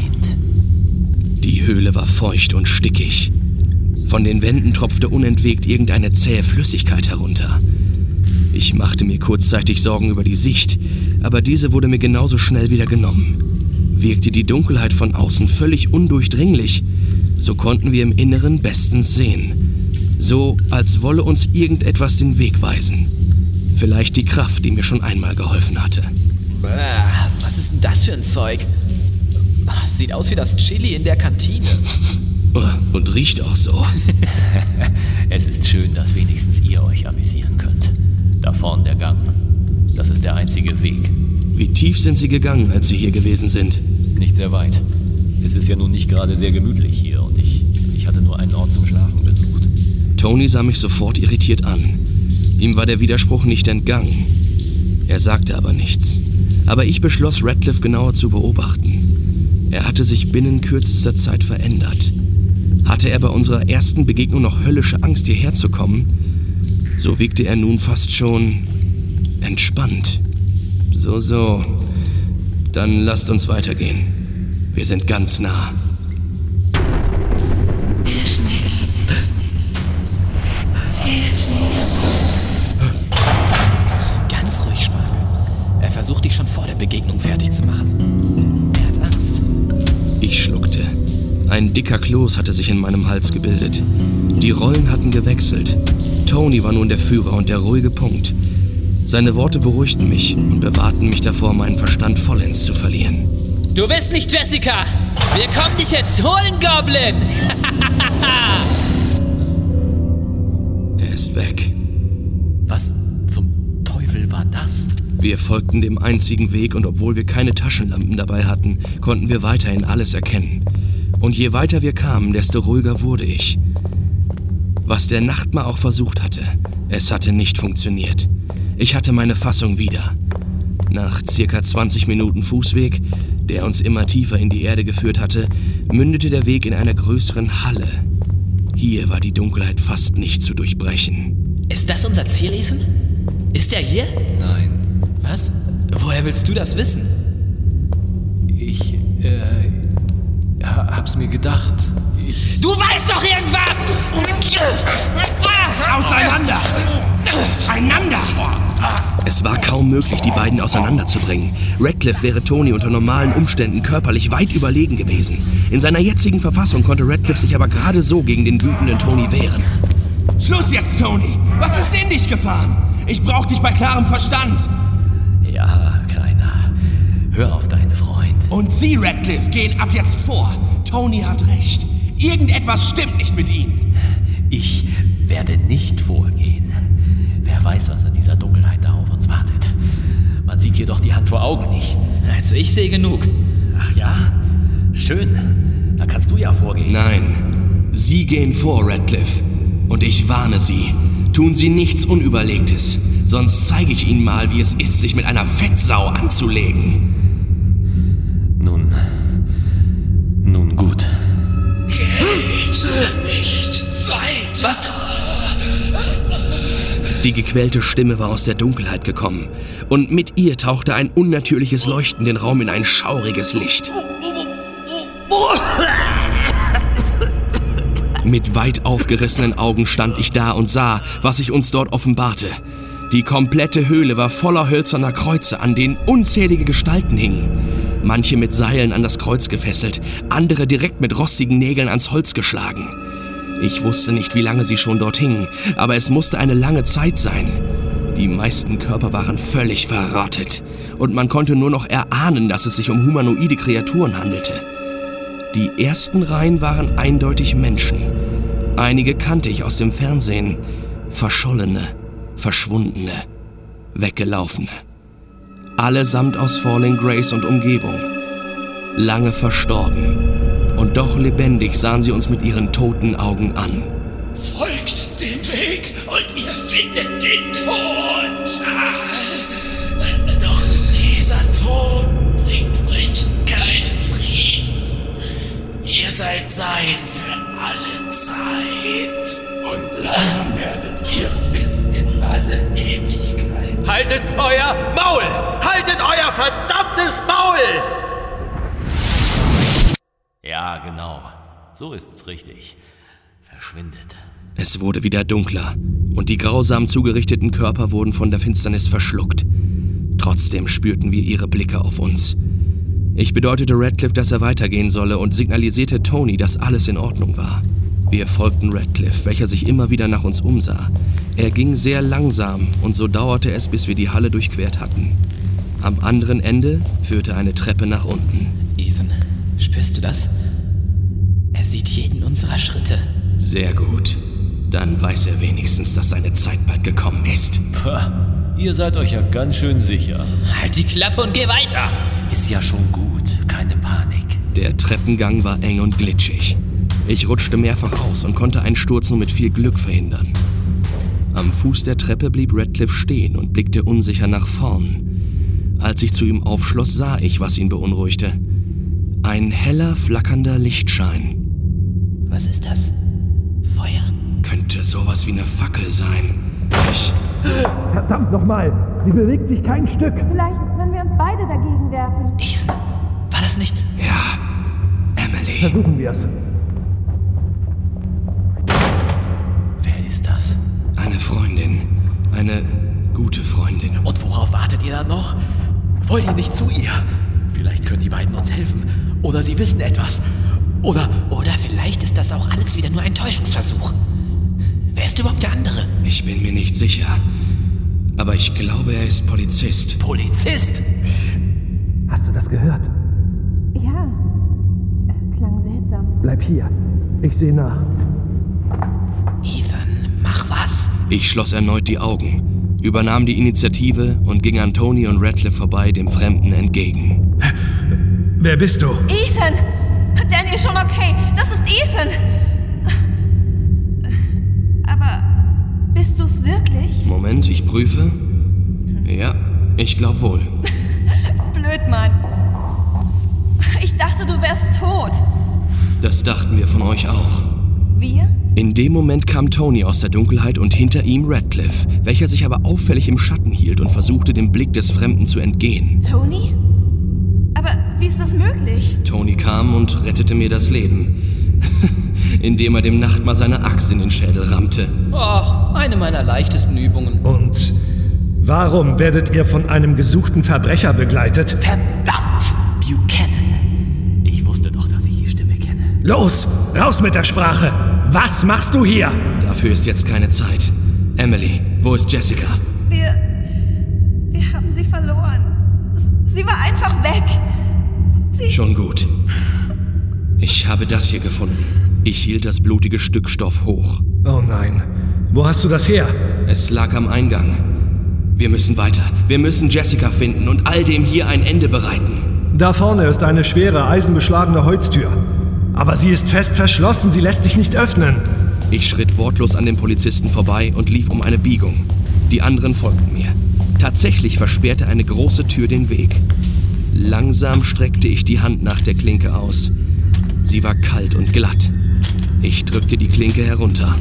Die Höhle war feucht und stickig. Von den Wänden tropfte unentwegt irgendeine zähe Flüssigkeit herunter. Ich machte mir kurzzeitig Sorgen über die Sicht, aber diese wurde mir genauso schnell wieder genommen. Wirkte die Dunkelheit von außen völlig undurchdringlich, so konnten wir im Inneren bestens sehen. So, als wolle uns irgendetwas den Weg weisen. Vielleicht die Kraft, die mir schon einmal geholfen hatte. Bäh, was ist denn das für ein Zeug? Sieht aus wie das Chili in der Kantine. Und riecht auch so. Es ist schön, dass wenigstens ihr euch amüsieren könnt. Da vorn der Gang. Das ist der einzige Weg. Wie tief sind Sie gegangen, als Sie hier gewesen sind? Nicht sehr weit. Es ist ja nun nicht gerade sehr gemütlich hier und ich, ich hatte nur einen Ort zum Schlafen besucht. Tony sah mich sofort irritiert an. Ihm war der Widerspruch nicht entgangen. Er sagte aber nichts. Aber ich beschloss, Radcliffe genauer zu beobachten. Er hatte sich binnen kürzester Zeit verändert. Hatte er bei unserer ersten Begegnung noch höllische Angst, hierher zu kommen, so wirkte er nun fast schon entspannt. So, so. Dann lasst uns weitergehen. Wir sind ganz nah. Hilf mir. Hilf mir. Ganz ruhig, Spargel. Er versucht, dich schon vor der Begegnung fertig zu machen. Er hat Angst. Ich schluckte. Ein dicker Kloß hatte sich in meinem Hals gebildet. Die Rollen hatten gewechselt. Tony war nun der Führer und der ruhige Punkt. Seine Worte beruhigten mich und bewahrten mich davor, meinen Verstand vollends zu verlieren. Du bist nicht Jessica! Wir kommen dich jetzt holen, Goblin! Er ist weg. Was zum Teufel war das? Wir folgten dem einzigen Weg und obwohl wir keine Taschenlampen dabei hatten, konnten wir weiterhin alles erkennen. Und je weiter wir kamen, desto ruhiger wurde ich. Was der Nachtmar auch versucht hatte, es hatte nicht funktioniert. Ich hatte meine Fassung wieder. Nach circa zwanzig Minuten Fußweg, der uns immer tiefer in die Erde geführt hatte, mündete der Weg in einer größeren Halle. Hier war die Dunkelheit fast nicht zu durchbrechen. Ist das unser Ziel, Ethan? Ist er hier? Nein. Was? Woher willst du das wissen? Ich, äh, hab's mir gedacht. Ich... Du weißt doch irgendwas! Auseinander! Auseinander! Es war kaum möglich, die beiden auseinanderzubringen. Radcliffe wäre Tony unter normalen Umständen körperlich weit überlegen gewesen. In seiner jetzigen Verfassung konnte Radcliffe sich aber gerade so gegen den wütenden Tony wehren. Schluss jetzt, Tony! Was ist in dich gefahren? Ich brauch dich bei klarem Verstand! Ja, Kleiner. Hör auf deinen Freund. Und Sie, Radcliffe, gehen ab jetzt vor. Tony hat recht. Irgendetwas stimmt nicht mit ihm. Ich werde nicht vorgehen. Wer weiß, was in dieser Dunkelheit da auf uns wartet. Man sieht hier doch die Hand vor Augen nicht. Also ich sehe genug. Ach ja? Schön. Dann kannst du ja vorgehen. Nein. Sie gehen vor, Radcliffe. Und ich warne Sie. Tun Sie nichts Unüberlegtes. Sonst zeige ich Ihnen mal, wie es ist, sich mit einer Fettsau anzulegen. Nun... Nun gut. Geht nicht weiter. Was? Die gequälte Stimme war aus der Dunkelheit gekommen. Und mit ihr tauchte ein unnatürliches Leuchten den Raum in ein schauriges Licht. Mit weit aufgerissenen Augen stand ich da und sah, was sich uns dort offenbarte. Die komplette Höhle war voller hölzerner Kreuze, an denen unzählige Gestalten hingen. Manche mit Seilen an das Kreuz gefesselt, andere direkt mit rostigen Nägeln ans Holz geschlagen. Ich wusste nicht, wie lange sie schon dort hingen, aber es musste eine lange Zeit sein. Die meisten Körper waren völlig verrottet und man konnte nur noch erahnen, dass es sich um humanoide Kreaturen handelte. Die ersten Reihen waren eindeutig Menschen. Einige kannte ich aus dem Fernsehen. Verschollene, verschwundene, weggelaufene. Allesamt aus Falling Grace und Umgebung. Lange verstorben. Und doch lebendig sahen sie uns mit ihren toten Augen an. Folgt dem Weg und ihr findet den Tod. Doch dieser Tod bringt euch keinen Frieden. Ihr seid sein für alle Zeit. Und lang werdet ihr bis in alle Ewigkeit. Haltet euer Maul! Haltet euer verdammtes Maul! Ja, genau. So ist's richtig. Verschwindet. Es wurde wieder dunkler und die grausam zugerichteten Körper wurden von der Finsternis verschluckt. Trotzdem spürten wir ihre Blicke auf uns. Ich bedeutete Radcliffe, dass er weitergehen solle und signalisierte Tony, dass alles in Ordnung war. Wir folgten Radcliffe, welcher sich immer wieder nach uns umsah. Er ging sehr langsam und so dauerte es, bis wir die Halle durchquert hatten. Am anderen Ende führte eine Treppe nach unten. Ethan, spürst du das? Er sieht jeden unserer Schritte. Sehr gut. Dann weiß er wenigstens, dass seine Zeit bald gekommen ist. Pah, ihr seid euch ja ganz schön sicher. Halt die Klappe und geh weiter. Ist ja schon gut, keine Panik. Der Treppengang war eng und glitschig. Ich rutschte mehrfach aus und konnte einen Sturz nur mit viel Glück verhindern. Am Fuß der Treppe blieb Radcliffe stehen und blickte unsicher nach vorn. Als ich zu ihm aufschloss, sah ich, was ihn beunruhigte. Ein heller, flackernder Lichtschein. Was ist das? Feuer? Könnte sowas wie eine Fackel sein. Ich... Verdammt nochmal! Sie bewegt sich kein Stück! Vielleicht, wenn wir uns beide dagegen werfen. Ethan, war das nicht... Ja, Emily. Versuchen wir es. Wer ist das? Eine Freundin. Eine gute Freundin. Und worauf wartet ihr dann noch? Wollt ihr nicht zu ihr? Vielleicht können die beiden uns helfen. Oder sie wissen etwas. Oder... Oder vielleicht ist das auch alles wieder nur ein Täuschungsversuch. Wer ist überhaupt der andere? Ich bin mir nicht sicher. Aber ich glaube, er ist Polizist. Polizist? Hast du das gehört? Ja, klang seltsam. Bleib hier. Ich sehe nach. Ethan, mach was. Ich schloss erneut die Augen, übernahm die Initiative und ging an Tony und Radcliffe vorbei, dem Fremden entgegen. Wer bist du? Ethan! Daniel, schon okay. Das ist Ethan. Aber bist du's wirklich? Moment, ich prüfe. Ja, ich glaub wohl. Blöd, Mann. Ich dachte, du wärst tot. Das dachten wir von euch auch. Wir? In dem Moment kam Tony aus der Dunkelheit und hinter ihm Radcliffe, welcher sich aber auffällig im Schatten hielt und versuchte, dem Blick des Fremden zu entgehen. Tony? Aber wie ist das möglich? Tony kam und rettete mir das Leben, indem er dem Nachtmar seine Axt in den Schädel rammte. Och, eine meiner leichtesten Übungen. Und warum werdet ihr von einem gesuchten Verbrecher begleitet? Verdammt! Buchanan! Ich wusste doch, dass ich die Stimme kenne. Los, raus mit der Sprache! Was machst du hier? Dafür ist jetzt keine Zeit. Emily, wo ist Jessica? Wir... Wir haben sie verloren. Sie war einfach weg. Sie... Schon gut. Ich habe das hier gefunden. Ich hielt das blutige Stück Stoff hoch. Oh nein. Wo hast du das her? Es lag am Eingang. Wir müssen weiter. Wir müssen Jessica finden und all dem hier ein Ende bereiten. Da vorne ist eine schwere, eisenbeschlagene Holztür. Aber sie ist fest verschlossen, sie lässt sich nicht öffnen. Ich schritt wortlos an den Polizisten vorbei und lief um eine Biegung. Die anderen folgten mir. Tatsächlich versperrte eine große Tür den Weg. Langsam streckte ich die Hand nach der Klinke aus. Sie war kalt und glatt. Ich drückte die Klinke herunter.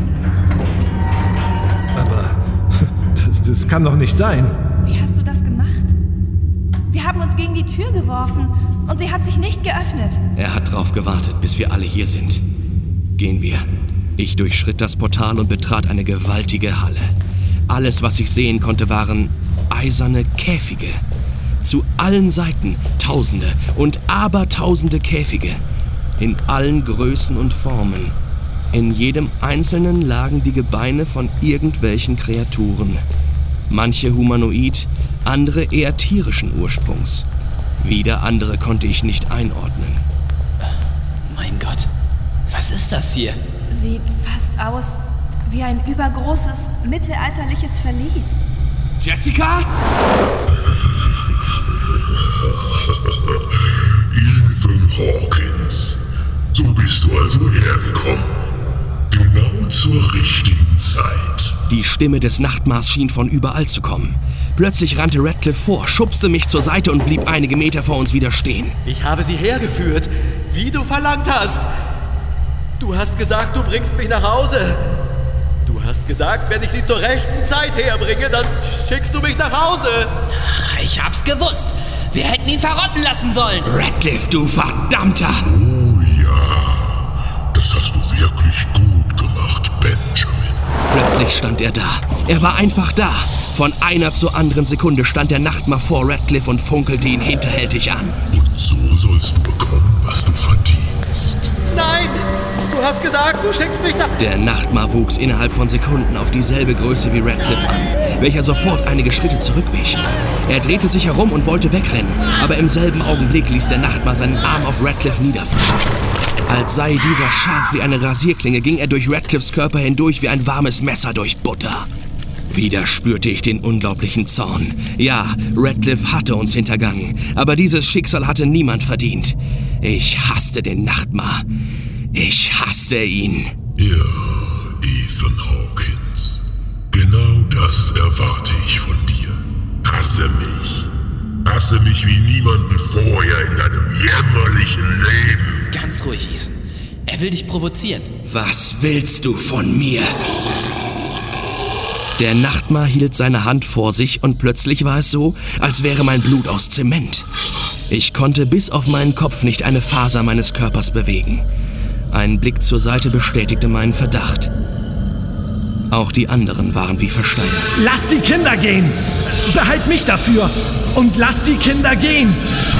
Aber das, das kann doch nicht sein. Wie hast du das gemacht? Wir haben uns gegen die Tür geworfen und sie hat sich nicht geöffnet. Er hat drauf gewartet, bis wir alle hier sind. Gehen wir. Ich durchschritt das Portal und betrat eine gewaltige Halle. Alles, was ich sehen konnte, waren eiserne Käfige. Zu allen Seiten Tausende und Abertausende Käfige. In allen Größen und Formen. In jedem einzelnen lagen die Gebeine von irgendwelchen Kreaturen. Manche humanoid, andere eher tierischen Ursprungs. Wieder andere konnte ich nicht einordnen. Mein Gott, was ist das hier? Sieht fast aus wie ein übergroßes, mittelalterliches Verlies. Jessica? Ethan Hawkins, so bist du also hergekommen. Genau zur richtigen Zeit. Die Stimme des Nachtmars schien von überall zu kommen. Plötzlich rannte Radcliffe vor, schubste mich zur Seite und blieb einige Meter vor uns wieder stehen. Ich habe sie hergeführt, wie du verlangt hast. Du hast gesagt, du bringst mich nach Hause. Du hast gesagt, wenn ich sie zur rechten Zeit herbringe, dann schickst du mich nach Hause. Ich hab's gewusst. Wir hätten ihn verrotten lassen sollen. Radcliffe, du Verdammter! Oh ja, das hast du wirklich gut gemacht, Benjamin. Plötzlich stand er da. Er war einfach da. Von einer zur anderen Sekunde stand der Nachtmar vor Radcliffe und funkelte ihn hinterhältig an. Und so sollst du bekommen, was du verdienst. Nein! Du hast gesagt, du schickst mich nach... Der Nachtmar wuchs innerhalb von Sekunden auf dieselbe Größe wie Radcliffe an, welcher sofort einige Schritte zurückwich. Er drehte sich herum und wollte wegrennen, aber im selben Augenblick ließ der Nachtmar seinen Arm auf Radcliffe niederfallen. Als sei dieser scharf wie eine Rasierklinge, ging er durch Radcliffes Körper hindurch wie ein warmes Messer durch Butter. Wieder spürte ich den unglaublichen Zorn. Ja, Radcliffe hatte uns hintergangen, aber dieses Schicksal hatte niemand verdient. Ich hasste den Nachtmar. Ich hasste ihn. Ja, Ethan Hawkins. Genau das erwarte ich von dir. Hasse mich. Hasse mich wie niemanden vorher in deinem jämmerlichen Leben. Ganz ruhig, Ethan. Er will dich provozieren. Was willst du von mir? Der Nachtmar hielt seine Hand vor sich und plötzlich war es so, als wäre mein Blut aus Zement. Ich konnte bis auf meinen Kopf nicht eine Faser meines Körpers bewegen. Ein Blick zur Seite bestätigte meinen Verdacht. Auch die anderen waren wie versteinert. Lass die Kinder gehen! Behalt mich dafür! Und lass die Kinder gehen!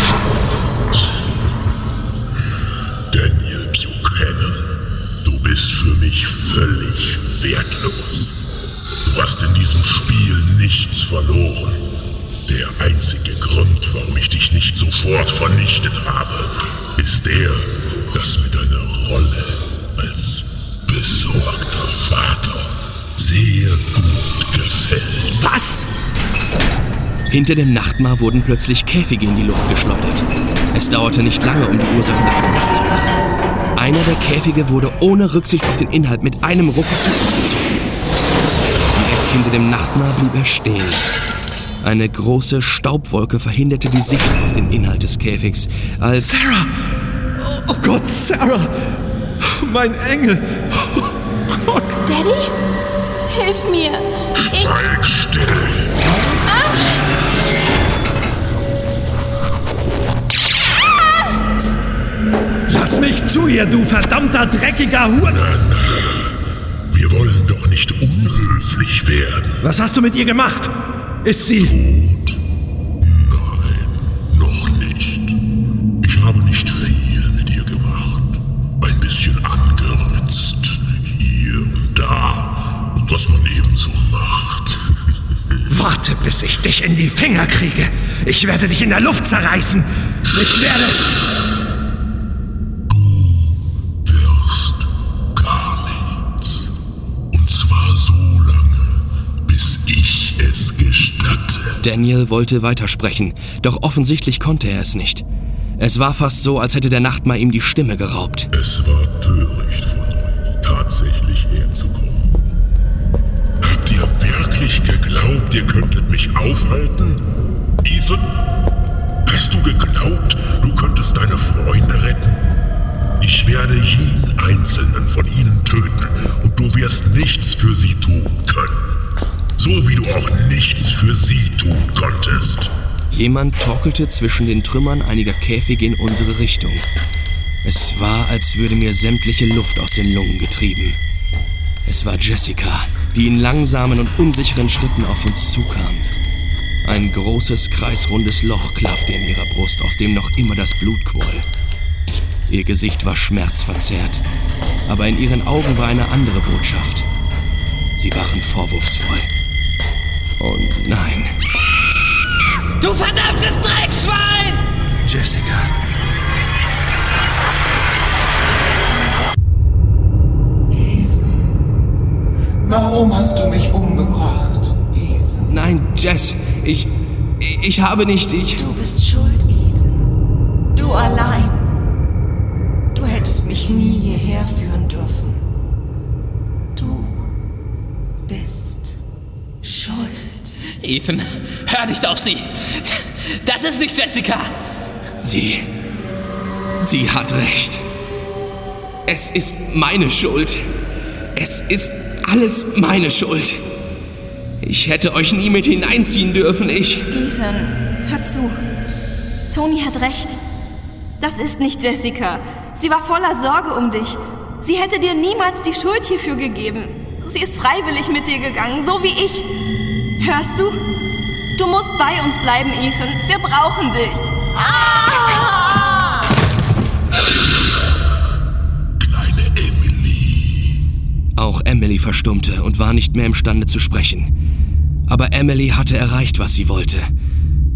Daniel Buchanan, du bist für mich völlig wertlos. Du hast in diesem Spiel nichts verloren. Der einzige Grund, warum ich dich nicht sofort vernichtet habe, ist der, dass mir deine Rolle als besorgter Vater sehr gut gefällt. Was? Hinter dem Nachtmar wurden plötzlich Käfige in die Luft geschleudert. Es dauerte nicht lange, um die Ursache dafür auszumachen. Einer der Käfige wurde ohne Rücksicht auf den Inhalt mit einem Ruck zu uns gezogen. Direkt hinter dem Nachtmar blieb er stehen. Eine große Staubwolke verhinderte die Sicht auf den Inhalt des Käfigs, als... Sarah! Oh Gott, Sarah! Mein Engel! Oh Daddy? Hilf mir! Ich... Halt still! Ah! Lass mich zu ihr, du verdammter, dreckiger Huren! Na, na. Wir wollen doch nicht unhöflich werden. Was hast du mit ihr gemacht? Ist sie... Tot? Nein, noch nicht. Ich habe nicht viel mit ihr gemacht. Ein bisschen angeritzt, hier und da. Was man eben so macht. Warte, bis ich dich in die Finger kriege. Ich werde dich in der Luft zerreißen. Ich werde... Du wirst gar nichts. Und zwar so lange, bis ich es gestatte. Daniel wollte weitersprechen, doch offensichtlich konnte er es nicht. Es war fast so, als hätte der Nachtmar ihm die Stimme geraubt. Es war töricht von euch, tatsächlich herzukommen. Habt ihr wirklich geglaubt, ihr könntet mich aufhalten? Ethan? Hast du geglaubt, du könntest deine Freunde retten? Ich werde jeden einzelnen von ihnen töten und du wirst nichts für sie tun können. So wie du auch nichts für sie tun konntest. Jemand torkelte zwischen den Trümmern einiger Käfige in unsere Richtung. Es war, als würde mir sämtliche Luft aus den Lungen getrieben. Es war Jessica, die in langsamen und unsicheren Schritten auf uns zukam. Ein großes, kreisrundes Loch klaffte in ihrer Brust, aus dem noch immer das Blut quoll. Ihr Gesicht war schmerzverzerrt, aber in ihren Augen war eine andere Botschaft. Sie waren vorwurfsvoll. Und nein. Du verdammtes Dreckschwein! Jessica. Warum hast du mich umgebracht, Ethan? Nein, Jess, ich... ich habe nicht, ich... Du bist schuld, Ethan. Du allein. Du hättest mich nie hierher führen dürfen. Du bist schuld. Ethan, hör nicht auf sie! Das ist nicht Jessica! Sie... sie hat recht. Es ist meine Schuld. Es ist alles meine Schuld. Ich hätte euch nie mit hineinziehen dürfen, ich... Ethan, hör zu. Toni hat recht. Das ist nicht Jessica. Sie war voller Sorge um dich. Sie hätte dir niemals die Schuld hierfür gegeben. Sie ist freiwillig mit dir gegangen, so wie ich. Hörst du? Du musst bei uns bleiben, Ethan. Wir brauchen dich. Ah! Kleine Emily. Auch Emily verstummte und war nicht mehr imstande zu sprechen. Aber Emily hatte erreicht, was sie wollte.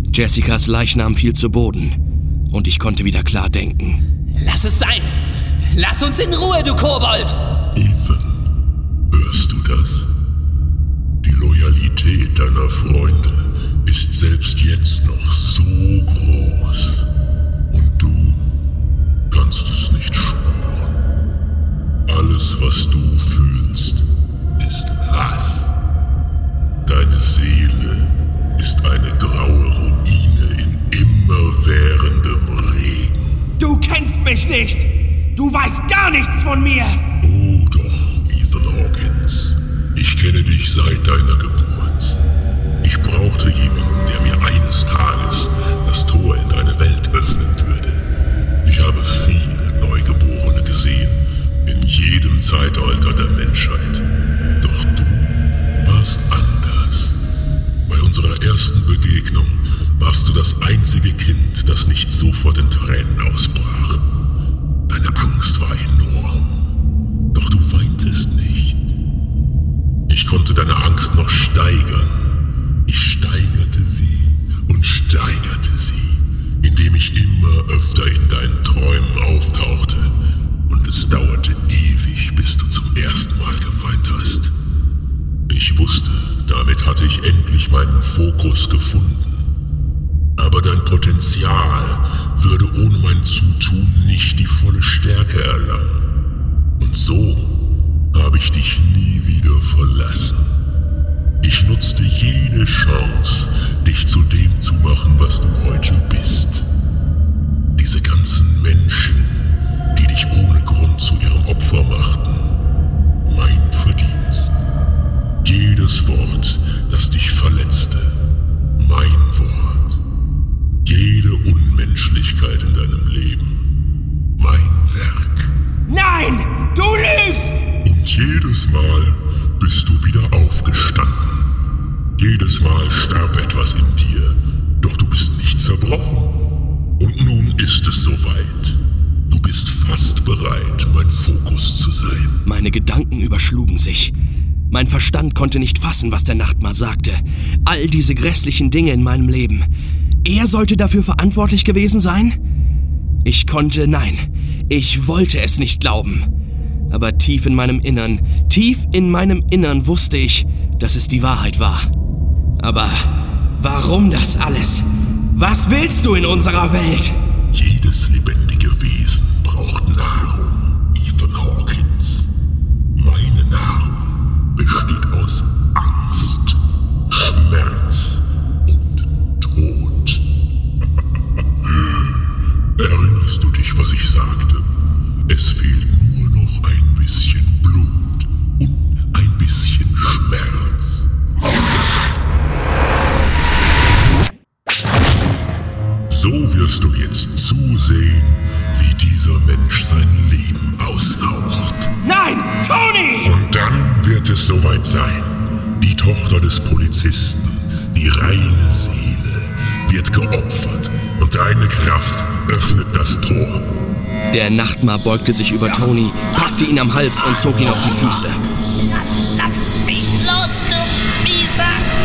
Jessicas Leichnam fiel zu Boden und ich konnte wieder klar denken. Lass es sein! Lass uns in Ruhe, du Kobold! Ethan, hörst du das? Die Loyalität deiner Freunde ist selbst jetzt noch so groß. Und du kannst es nicht spüren. Alles, was du fühlst, ist Hass. Deine Seele ist eine graue Ruine in immerwährendem Regen. Du kennst mich nicht! Du weißt gar nichts von mir! Oh doch, Ethan Hawkins. Ich kenne dich seit deiner Geburt. Ich brauchte jemanden, der mir eines Tages das Tor in deine Welt öffnen würde. Ich habe viele Neugeborene gesehen, in jedem Zeitalter der Menschheit. Doch du warst anders. Bei unserer ersten Begegnung warst du das einzige Kind, das nicht sofort in Tränen ausbrach. Deine Angst war enorm, doch du weintest nicht. Ich konnte deine Angst noch steigern. Ich steigerte sie und steigerte sie, indem ich immer öfter in deinen Träumen auftauchte. Und es dauerte ewig, bis du zum ersten Mal geweint hast. Ich wusste, damit hatte ich endlich meinen Fokus gefunden. Aber dein Potenzial würde ohne mein Zutun nicht die volle Stärke erlangen. Und so habe ich dich nie wieder verlassen. Ich nutzte jede Chance, dich zu dem zu machen, was du heute bist. Diese ganzen Menschen, die dich ohne Grund zu ihrem Opfer machten. Mein Verdienst. Jedes Wort, das dich verletzte. Mein Wort. Jede Unmenschlichkeit in deinem Leben. Mein Werk. Nein! Du lügst! Und jedes Mal bist du wieder aufgestanden. Jedes Mal starb etwas in dir, doch du bist nicht zerbrochen. Und nun ist es soweit. Du bist fast bereit, mein Fokus zu sein. Meine Gedanken überschlugen sich. Mein Verstand konnte nicht fassen, was der Nachtmar sagte. All diese grässlichen Dinge in meinem Leben. Er sollte dafür verantwortlich gewesen sein? Ich konnte, nein, ich wollte es nicht glauben. Aber tief in meinem Innern, tief in meinem Innern wusste ich, dass es die Wahrheit war. Aber warum das alles? Was willst du in unserer Welt? Jedes lebendige Wesen braucht Nahrung, Ethan Hawkins. Meine Nahrung besteht aus Angst, Schmerz und Tod. Erinnerst du dich, was ich sagte? Es fehlt nur noch ein bisschen Blut und ein bisschen Schmerz. So wirst du jetzt zusehen, wie dieser Mensch sein Leben aushaucht. Nein, Tony! Und dann wird es soweit sein. Die Tochter des Polizisten, die reine Seele, wird geopfert und deine Kraft öffnet das Tor. Der Nachtmar beugte sich über Tony, packte ihn am Hals und zog ihn auf die Füße. Lass mich los, du Mieser!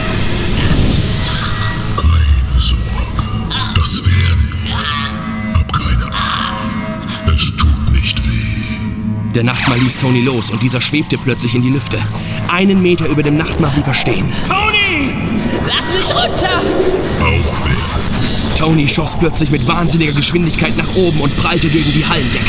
Keine Sorge, das werde ich. Hab keine Angst. Es tut nicht weh. Der Nachtmar ließ Tony los und dieser schwebte plötzlich in die Lüfte. Einen Meter über dem Nachtmar blieb er stehen. Tony! Lass mich runter! Aufwärts! Tony schoss plötzlich mit wahnsinniger Geschwindigkeit nach oben und prallte gegen die Hallendecke.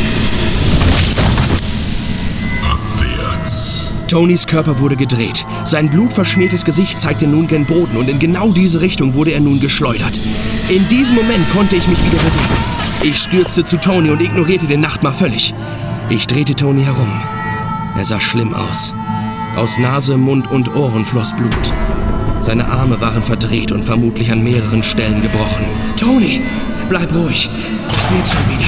Abwärts! Tonys Körper wurde gedreht. Sein blutverschmiertes Gesicht zeigte nun gen Boden und in genau diese Richtung wurde er nun geschleudert. In diesem Moment konnte ich mich wieder bewegen. Ich stürzte zu Tony und ignorierte den Nachtmar völlig. Ich drehte Tony herum. Er sah schlimm aus. Aus Nase, Mund und Ohren floss Blut. Seine Arme waren verdreht und vermutlich an mehreren Stellen gebrochen. Tony, bleib ruhig. Das wird schon wieder.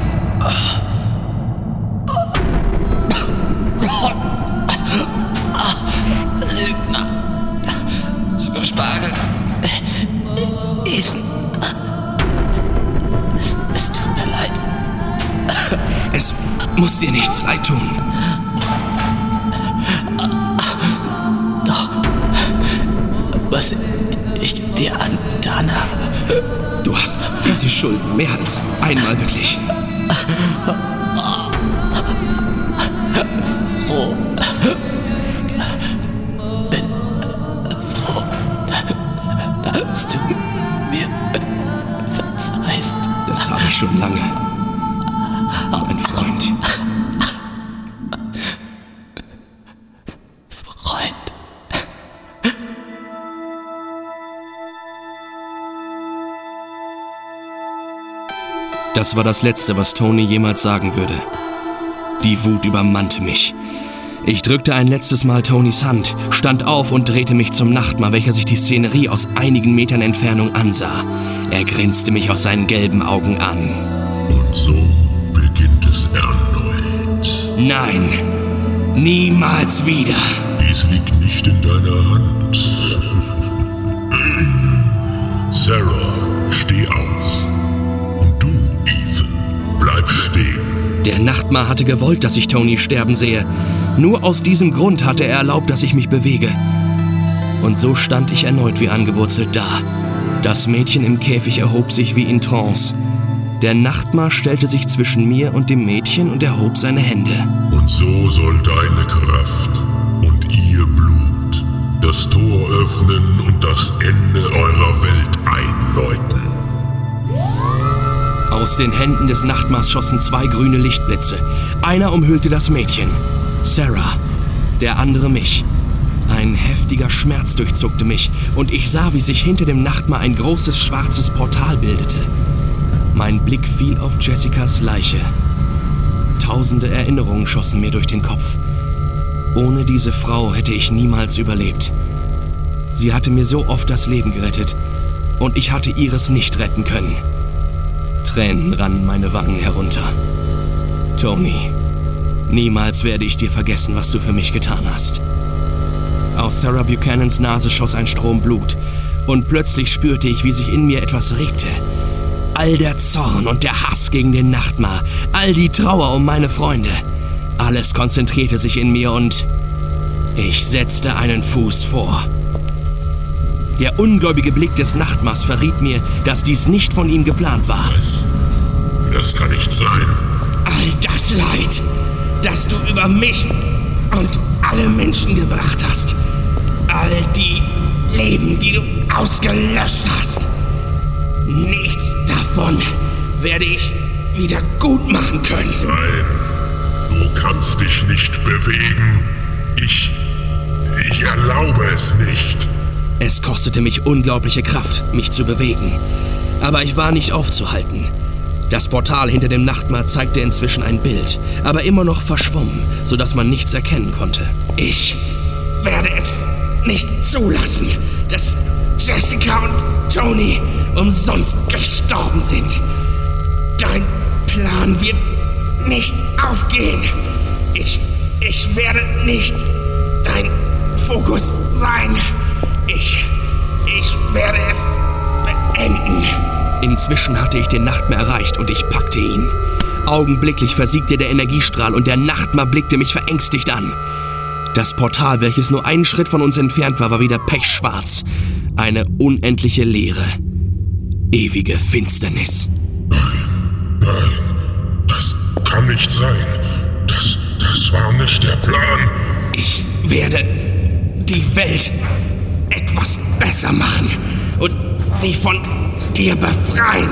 Lügner. Spargel. Ethan. Es, es tut mir leid. Es muss dir nichts leid tun. Doch. Was ich dir angetan habe. Du hast diese Schulden mehr als einmal beglichen. froh. Bin froh, dass du mir verzeihst. Das habe ich schon lange, mein Freund. Freund. Das war das Letzte, was Tony jemals sagen würde. Die Wut übermannte mich. Ich drückte ein letztes Mal Tonys Hand, stand auf und drehte mich zum Nachtmar, welcher sich die Szenerie aus einigen Metern Entfernung ansah. Er grinste mich aus seinen gelben Augen an. Und so beginnt es erneut. Nein, niemals wieder. Dies liegt nicht in deiner Hand. Sarah, steh auf. Und du, Ethan, bleib stehen. Der Nachtmar hatte gewollt, dass ich Tony sterben sehe. Nur aus diesem Grund hatte er erlaubt, dass ich mich bewege. Und so stand ich erneut wie angewurzelt da. Das Mädchen im Käfig erhob sich wie in Trance. Der Nachtmar stellte sich zwischen mir und dem Mädchen und erhob seine Hände. Und so soll deine Kraft und ihr Blut das Tor öffnen und das Ende eurer Welt einläuten. Aus den Händen des Nachtmars schossen zwei grüne Lichtblitze. Einer umhüllte das Mädchen, Sarah, der andere mich. Ein heftiger Schmerz durchzuckte mich und ich sah, wie sich hinter dem Nachtmar ein großes schwarzes Portal bildete. Mein Blick fiel auf Jessicas Leiche. Tausende Erinnerungen schossen mir durch den Kopf. Ohne diese Frau hätte ich niemals überlebt. Sie hatte mir so oft das Leben gerettet und ich hatte ihres nicht retten können. Tränen rannen meine Wangen herunter. Tony, niemals werde ich dir vergessen, was du für mich getan hast. Aus Sarah Buchanans Nase schoss ein Strom Blut und plötzlich spürte ich, wie sich in mir etwas regte. All der Zorn und der Hass gegen den Nachtmar, all die Trauer um meine Freunde, alles konzentrierte sich in mir und ich setzte einen Fuß vor. Der ungläubige Blick des Nachtmars verriet mir, dass dies nicht von ihm geplant war. Das, das kann nicht sein. All das Leid, das du über mich und alle Menschen gebracht hast, all die Leben, die du ausgelöscht hast, nichts davon werde ich wieder gut machen können. Nein, du kannst dich nicht bewegen. Ich, ich erlaube es nicht. Es kostete mich unglaubliche Kraft, mich zu bewegen. Aber ich war nicht aufzuhalten. Das Portal hinter dem Nachtmar zeigte inzwischen ein Bild, aber immer noch verschwommen, sodass man nichts erkennen konnte. Ich werde es nicht zulassen, dass Jessica und Tony umsonst gestorben sind. Dein Plan wird nicht aufgehen. Ich, ich werde nicht dein Fokus sein. Ich, ich werde es beenden. Inzwischen hatte ich den Nachtmar erreicht und ich packte ihn. Augenblicklich versiegte der Energiestrahl und der Nachtmar blickte mich verängstigt an. Das Portal, welches nur einen Schritt von uns entfernt war, war wieder pechschwarz. Eine unendliche Leere. Ewige Finsternis. Nein, nein, das kann nicht sein. Das, das war nicht der Plan. Ich werde die Welt etwas besser machen und sie von dir befreien.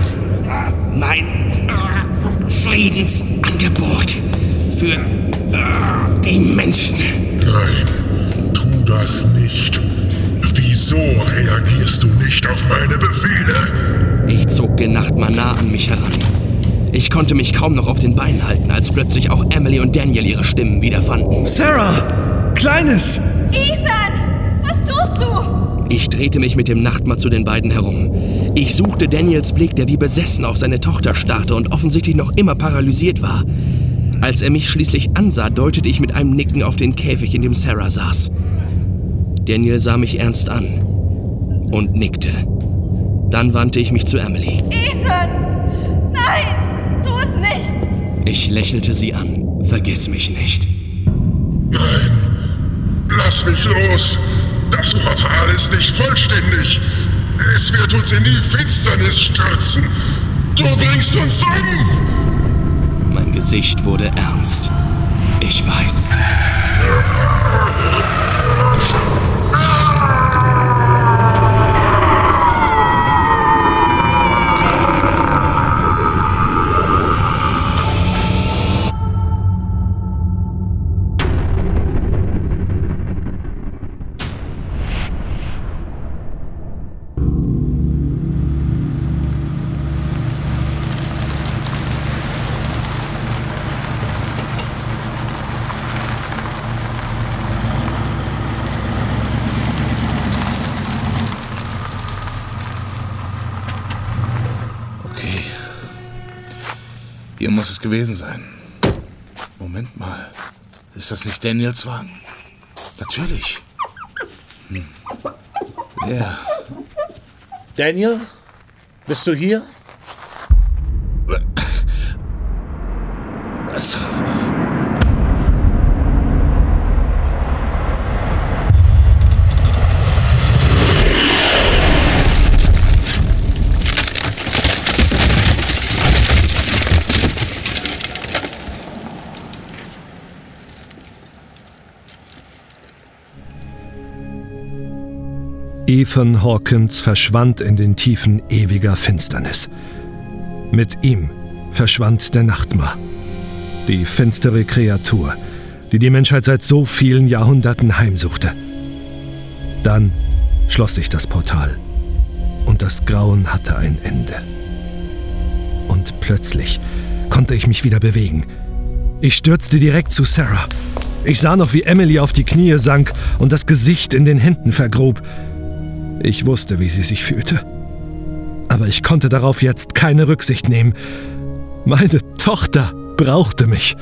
Mein äh, Friedensangebot für äh, die Menschen. Nein, tu das nicht. Wieso reagierst du nicht auf meine Befehle? Ich zog den Nachtmar nah an mich heran. Ich konnte mich kaum noch auf den Beinen halten, als plötzlich auch Emily und Daniel ihre Stimmen wiederfanden. Sarah! Kleines! Ethan! Was tust du? Ich drehte mich mit dem Nachtmar zu den beiden herum. Ich suchte Daniels Blick, der wie besessen auf seine Tochter starrte und offensichtlich noch immer paralysiert war. Als er mich schließlich ansah, deutete ich mit einem Nicken auf den Käfig, in dem Sarah saß. Daniel sah mich ernst an und nickte. Dann wandte ich mich zu Emily. Ethan! Nein! Tu es nicht! Ich lächelte sie an. Vergiss mich nicht. Nein! Lass mich los! Das Portal ist nicht vollständig! Es wird uns in die Finsternis stürzen! Du bringst uns um! Mein Gesicht wurde ernst. Ich weiß. Hier muss es gewesen sein. Moment mal. Ist das nicht Daniels Wagen? Natürlich. Hm. Ja. Daniel? Bist du hier? Was? Ethan Hawkins verschwand in den Tiefen ewiger Finsternis. Mit ihm verschwand der Nachtmar, die finstere Kreatur, die die Menschheit seit so vielen Jahrhunderten heimsuchte. Dann schloss sich das Portal und das Grauen hatte ein Ende. Und plötzlich konnte ich mich wieder bewegen. Ich stürzte direkt zu Sarah. Ich sah noch, wie Emily auf die Knie sank und das Gesicht in den Händen vergrub. Ich wusste, wie sie sich fühlte. Aber ich konnte darauf jetzt keine Rücksicht nehmen. Meine Tochter brauchte mich.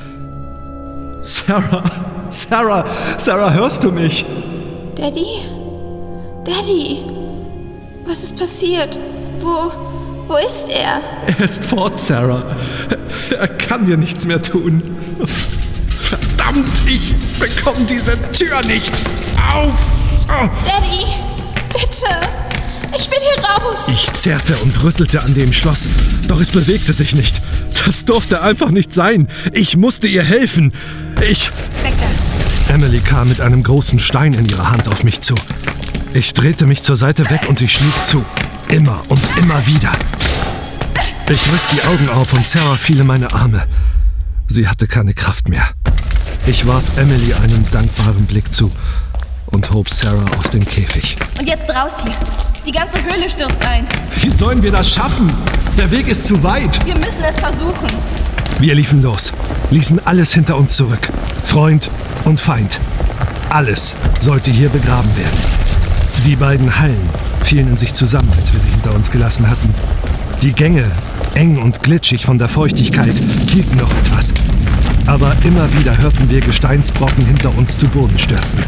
Sarah, Sarah, Sarah, hörst du mich? Daddy? Daddy? Was ist passiert? Wo, wo ist er? Er ist fort, Sarah. Er kann dir nichts mehr tun. Verdammt, ich bekomme diese Tür nicht auf. Oh. Daddy, bitte. Ich will hier raus. Ich zerrte und rüttelte an dem Schloss, doch es bewegte sich nicht. Das durfte einfach nicht sein. Ich musste ihr helfen. Ich... Weg da. Emily kam mit einem großen Stein in ihrer Hand auf mich zu. Ich drehte mich zur Seite weg und sie schlug zu. Immer und immer wieder. Ich riss die Augen auf und Sarah fiel in meine Arme. Sie hatte keine Kraft mehr. Ich warf Emily einen dankbaren Blick zu und hob Sarah aus dem Käfig. Und jetzt raus hier. Die ganze Höhle stürzt ein. Wie sollen wir das schaffen? Der Weg ist zu weit. Wir müssen es versuchen. Wir liefen los, ließen alles hinter uns zurück. Freund und Feind. Alles sollte hier begraben werden. Die beiden Hallen fielen in sich zusammen, als wir sie hinter uns gelassen hatten. Die Gänge, eng und glitschig von der Feuchtigkeit, hielten noch etwas. Aber immer wieder hörten wir Gesteinsbrocken hinter uns zu Boden stürzen.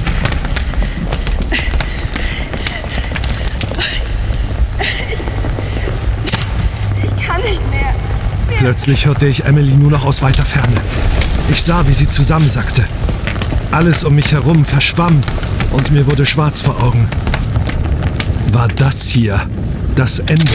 Plötzlich hörte ich Emily nur noch aus weiter Ferne. Ich sah, wie sie zusammensackte. Alles um mich herum verschwamm und mir wurde schwarz vor Augen. War das hier das Ende?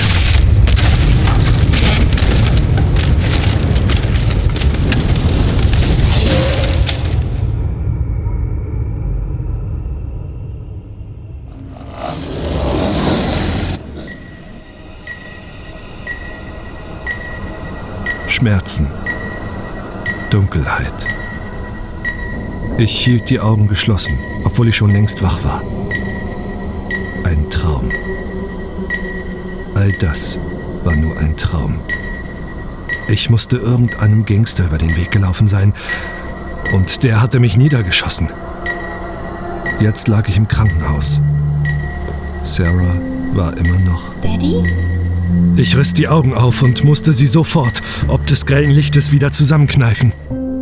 Schmerzen, Dunkelheit. Ich hielt die Augen geschlossen, obwohl ich schon längst wach war. Ein Traum. All das war nur ein Traum. Ich musste irgendeinem Gangster über den Weg gelaufen sein und der hatte mich niedergeschossen. Jetzt lag ich im Krankenhaus. Sarah war immer noch... Daddy? Ich riss die Augen auf und musste sie sofort, ob des grellen Lichtes, wieder zusammenkneifen.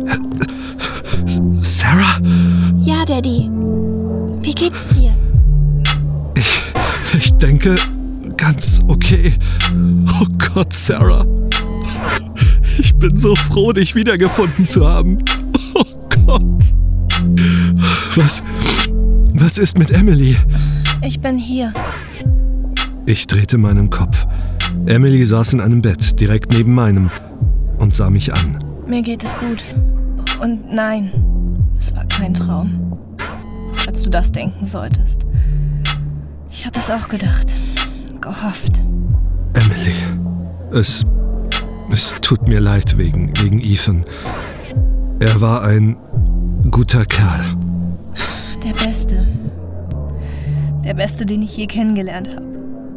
Sarah? Ja, Daddy. Wie geht's dir? Ich, ich denke, ganz okay. Oh Gott, Sarah. Ich bin so froh, dich wiedergefunden zu haben. Oh Gott. Was, was ist mit Emily? Ich bin hier. Ich drehte meinen Kopf. Emily saß in einem Bett, direkt neben meinem, und sah mich an. Mir geht es gut. Und nein, Es war kein Traum, als du das denken solltest. Ich hatte es auch gedacht, gehofft. Emily, es, es tut mir leid wegen, wegen Ethan. Er war ein guter Kerl. Der Beste. Der Beste, den ich je kennengelernt habe.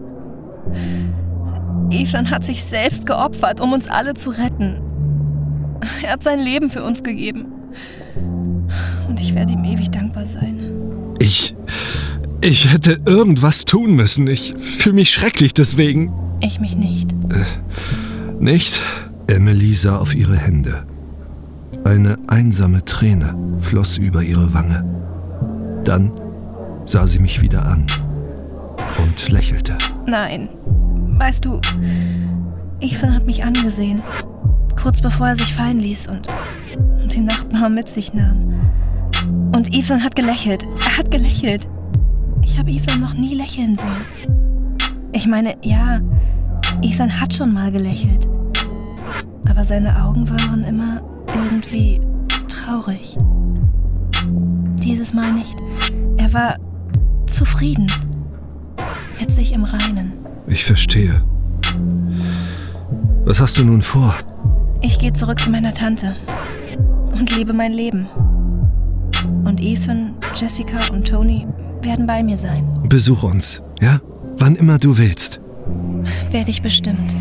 Ethan hat sich selbst geopfert, um uns alle zu retten. Er hat sein Leben für uns gegeben. Und ich werde ihm ewig dankbar sein. Ich... Ich hätte irgendwas tun müssen. Ich fühle mich schrecklich deswegen. Ich mich nicht. Äh, nicht? Emily sah auf ihre Hände. Eine einsame Träne floss über ihre Wange. Dann sah sie mich wieder an und lächelte. Nein, weißt du, Ethan hat mich angesehen, kurz bevor er sich fallen ließ und, und den Nachbarn mit sich nahm. Und Ethan hat gelächelt. Er hat gelächelt. Ich habe Ethan noch nie lächeln sehen. Ich meine, ja, Ethan hat schon mal gelächelt. Aber seine Augen waren immer irgendwie traurig. Dieses Mal nicht. Er war zufrieden. Mit sich im Reinen. Ich verstehe. Was hast du nun vor? Ich gehe zurück zu meiner Tante und lebe mein Leben. Und Ethan, Jessica und Tony werden bei mir sein. Besuch uns, ja? Wann immer du willst. Werde ich bestimmt.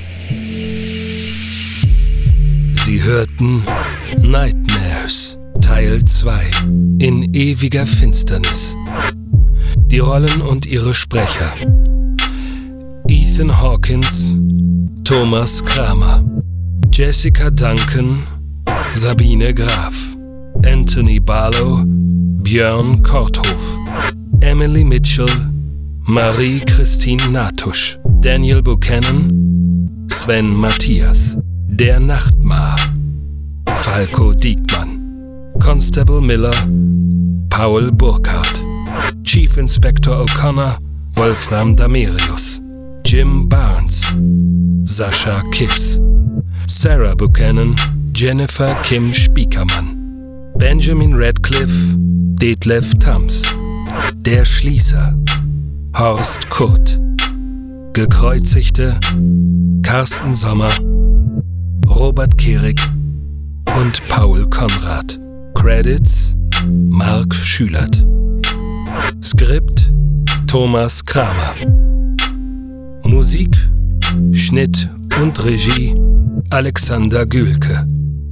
Sie hörten Nightmares, Teil zwei, in ewiger Finsternis. Die Rollen und ihre Sprecher: Ethan Hawkins, Thomas Kramer, Jessica Duncan, Sabine Graf, Anthony Barlow, Björn Korthof, Emily Mitchell, Marie-Christine Natusch, Daniel Buchanan, Sven Matthias, Der Nachtmar, Falco Diekmann, Constable Miller, Paul Burkhardt, Chief Inspector O'Connor, Wolfram Damerius, Jim Barnes, Sascha Kiss, Sarah Buchanan, Jennifer Kim Spiekermann, Benjamin Radcliffe, Detlef Tams, Der Schließer, Horst Kurt, Gekreuzigte, Carsten Sommer, Robert Kehrig und Paul Konrad. Credits: Marc Schülert. Skript: Thomas Kramer. Musik, Schnitt und Regie: Alexander Gülke.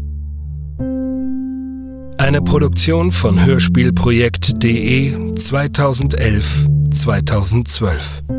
Eine Produktion von Hörspielprojekt punkt de zweitausendelf bis zweitausendzwölf.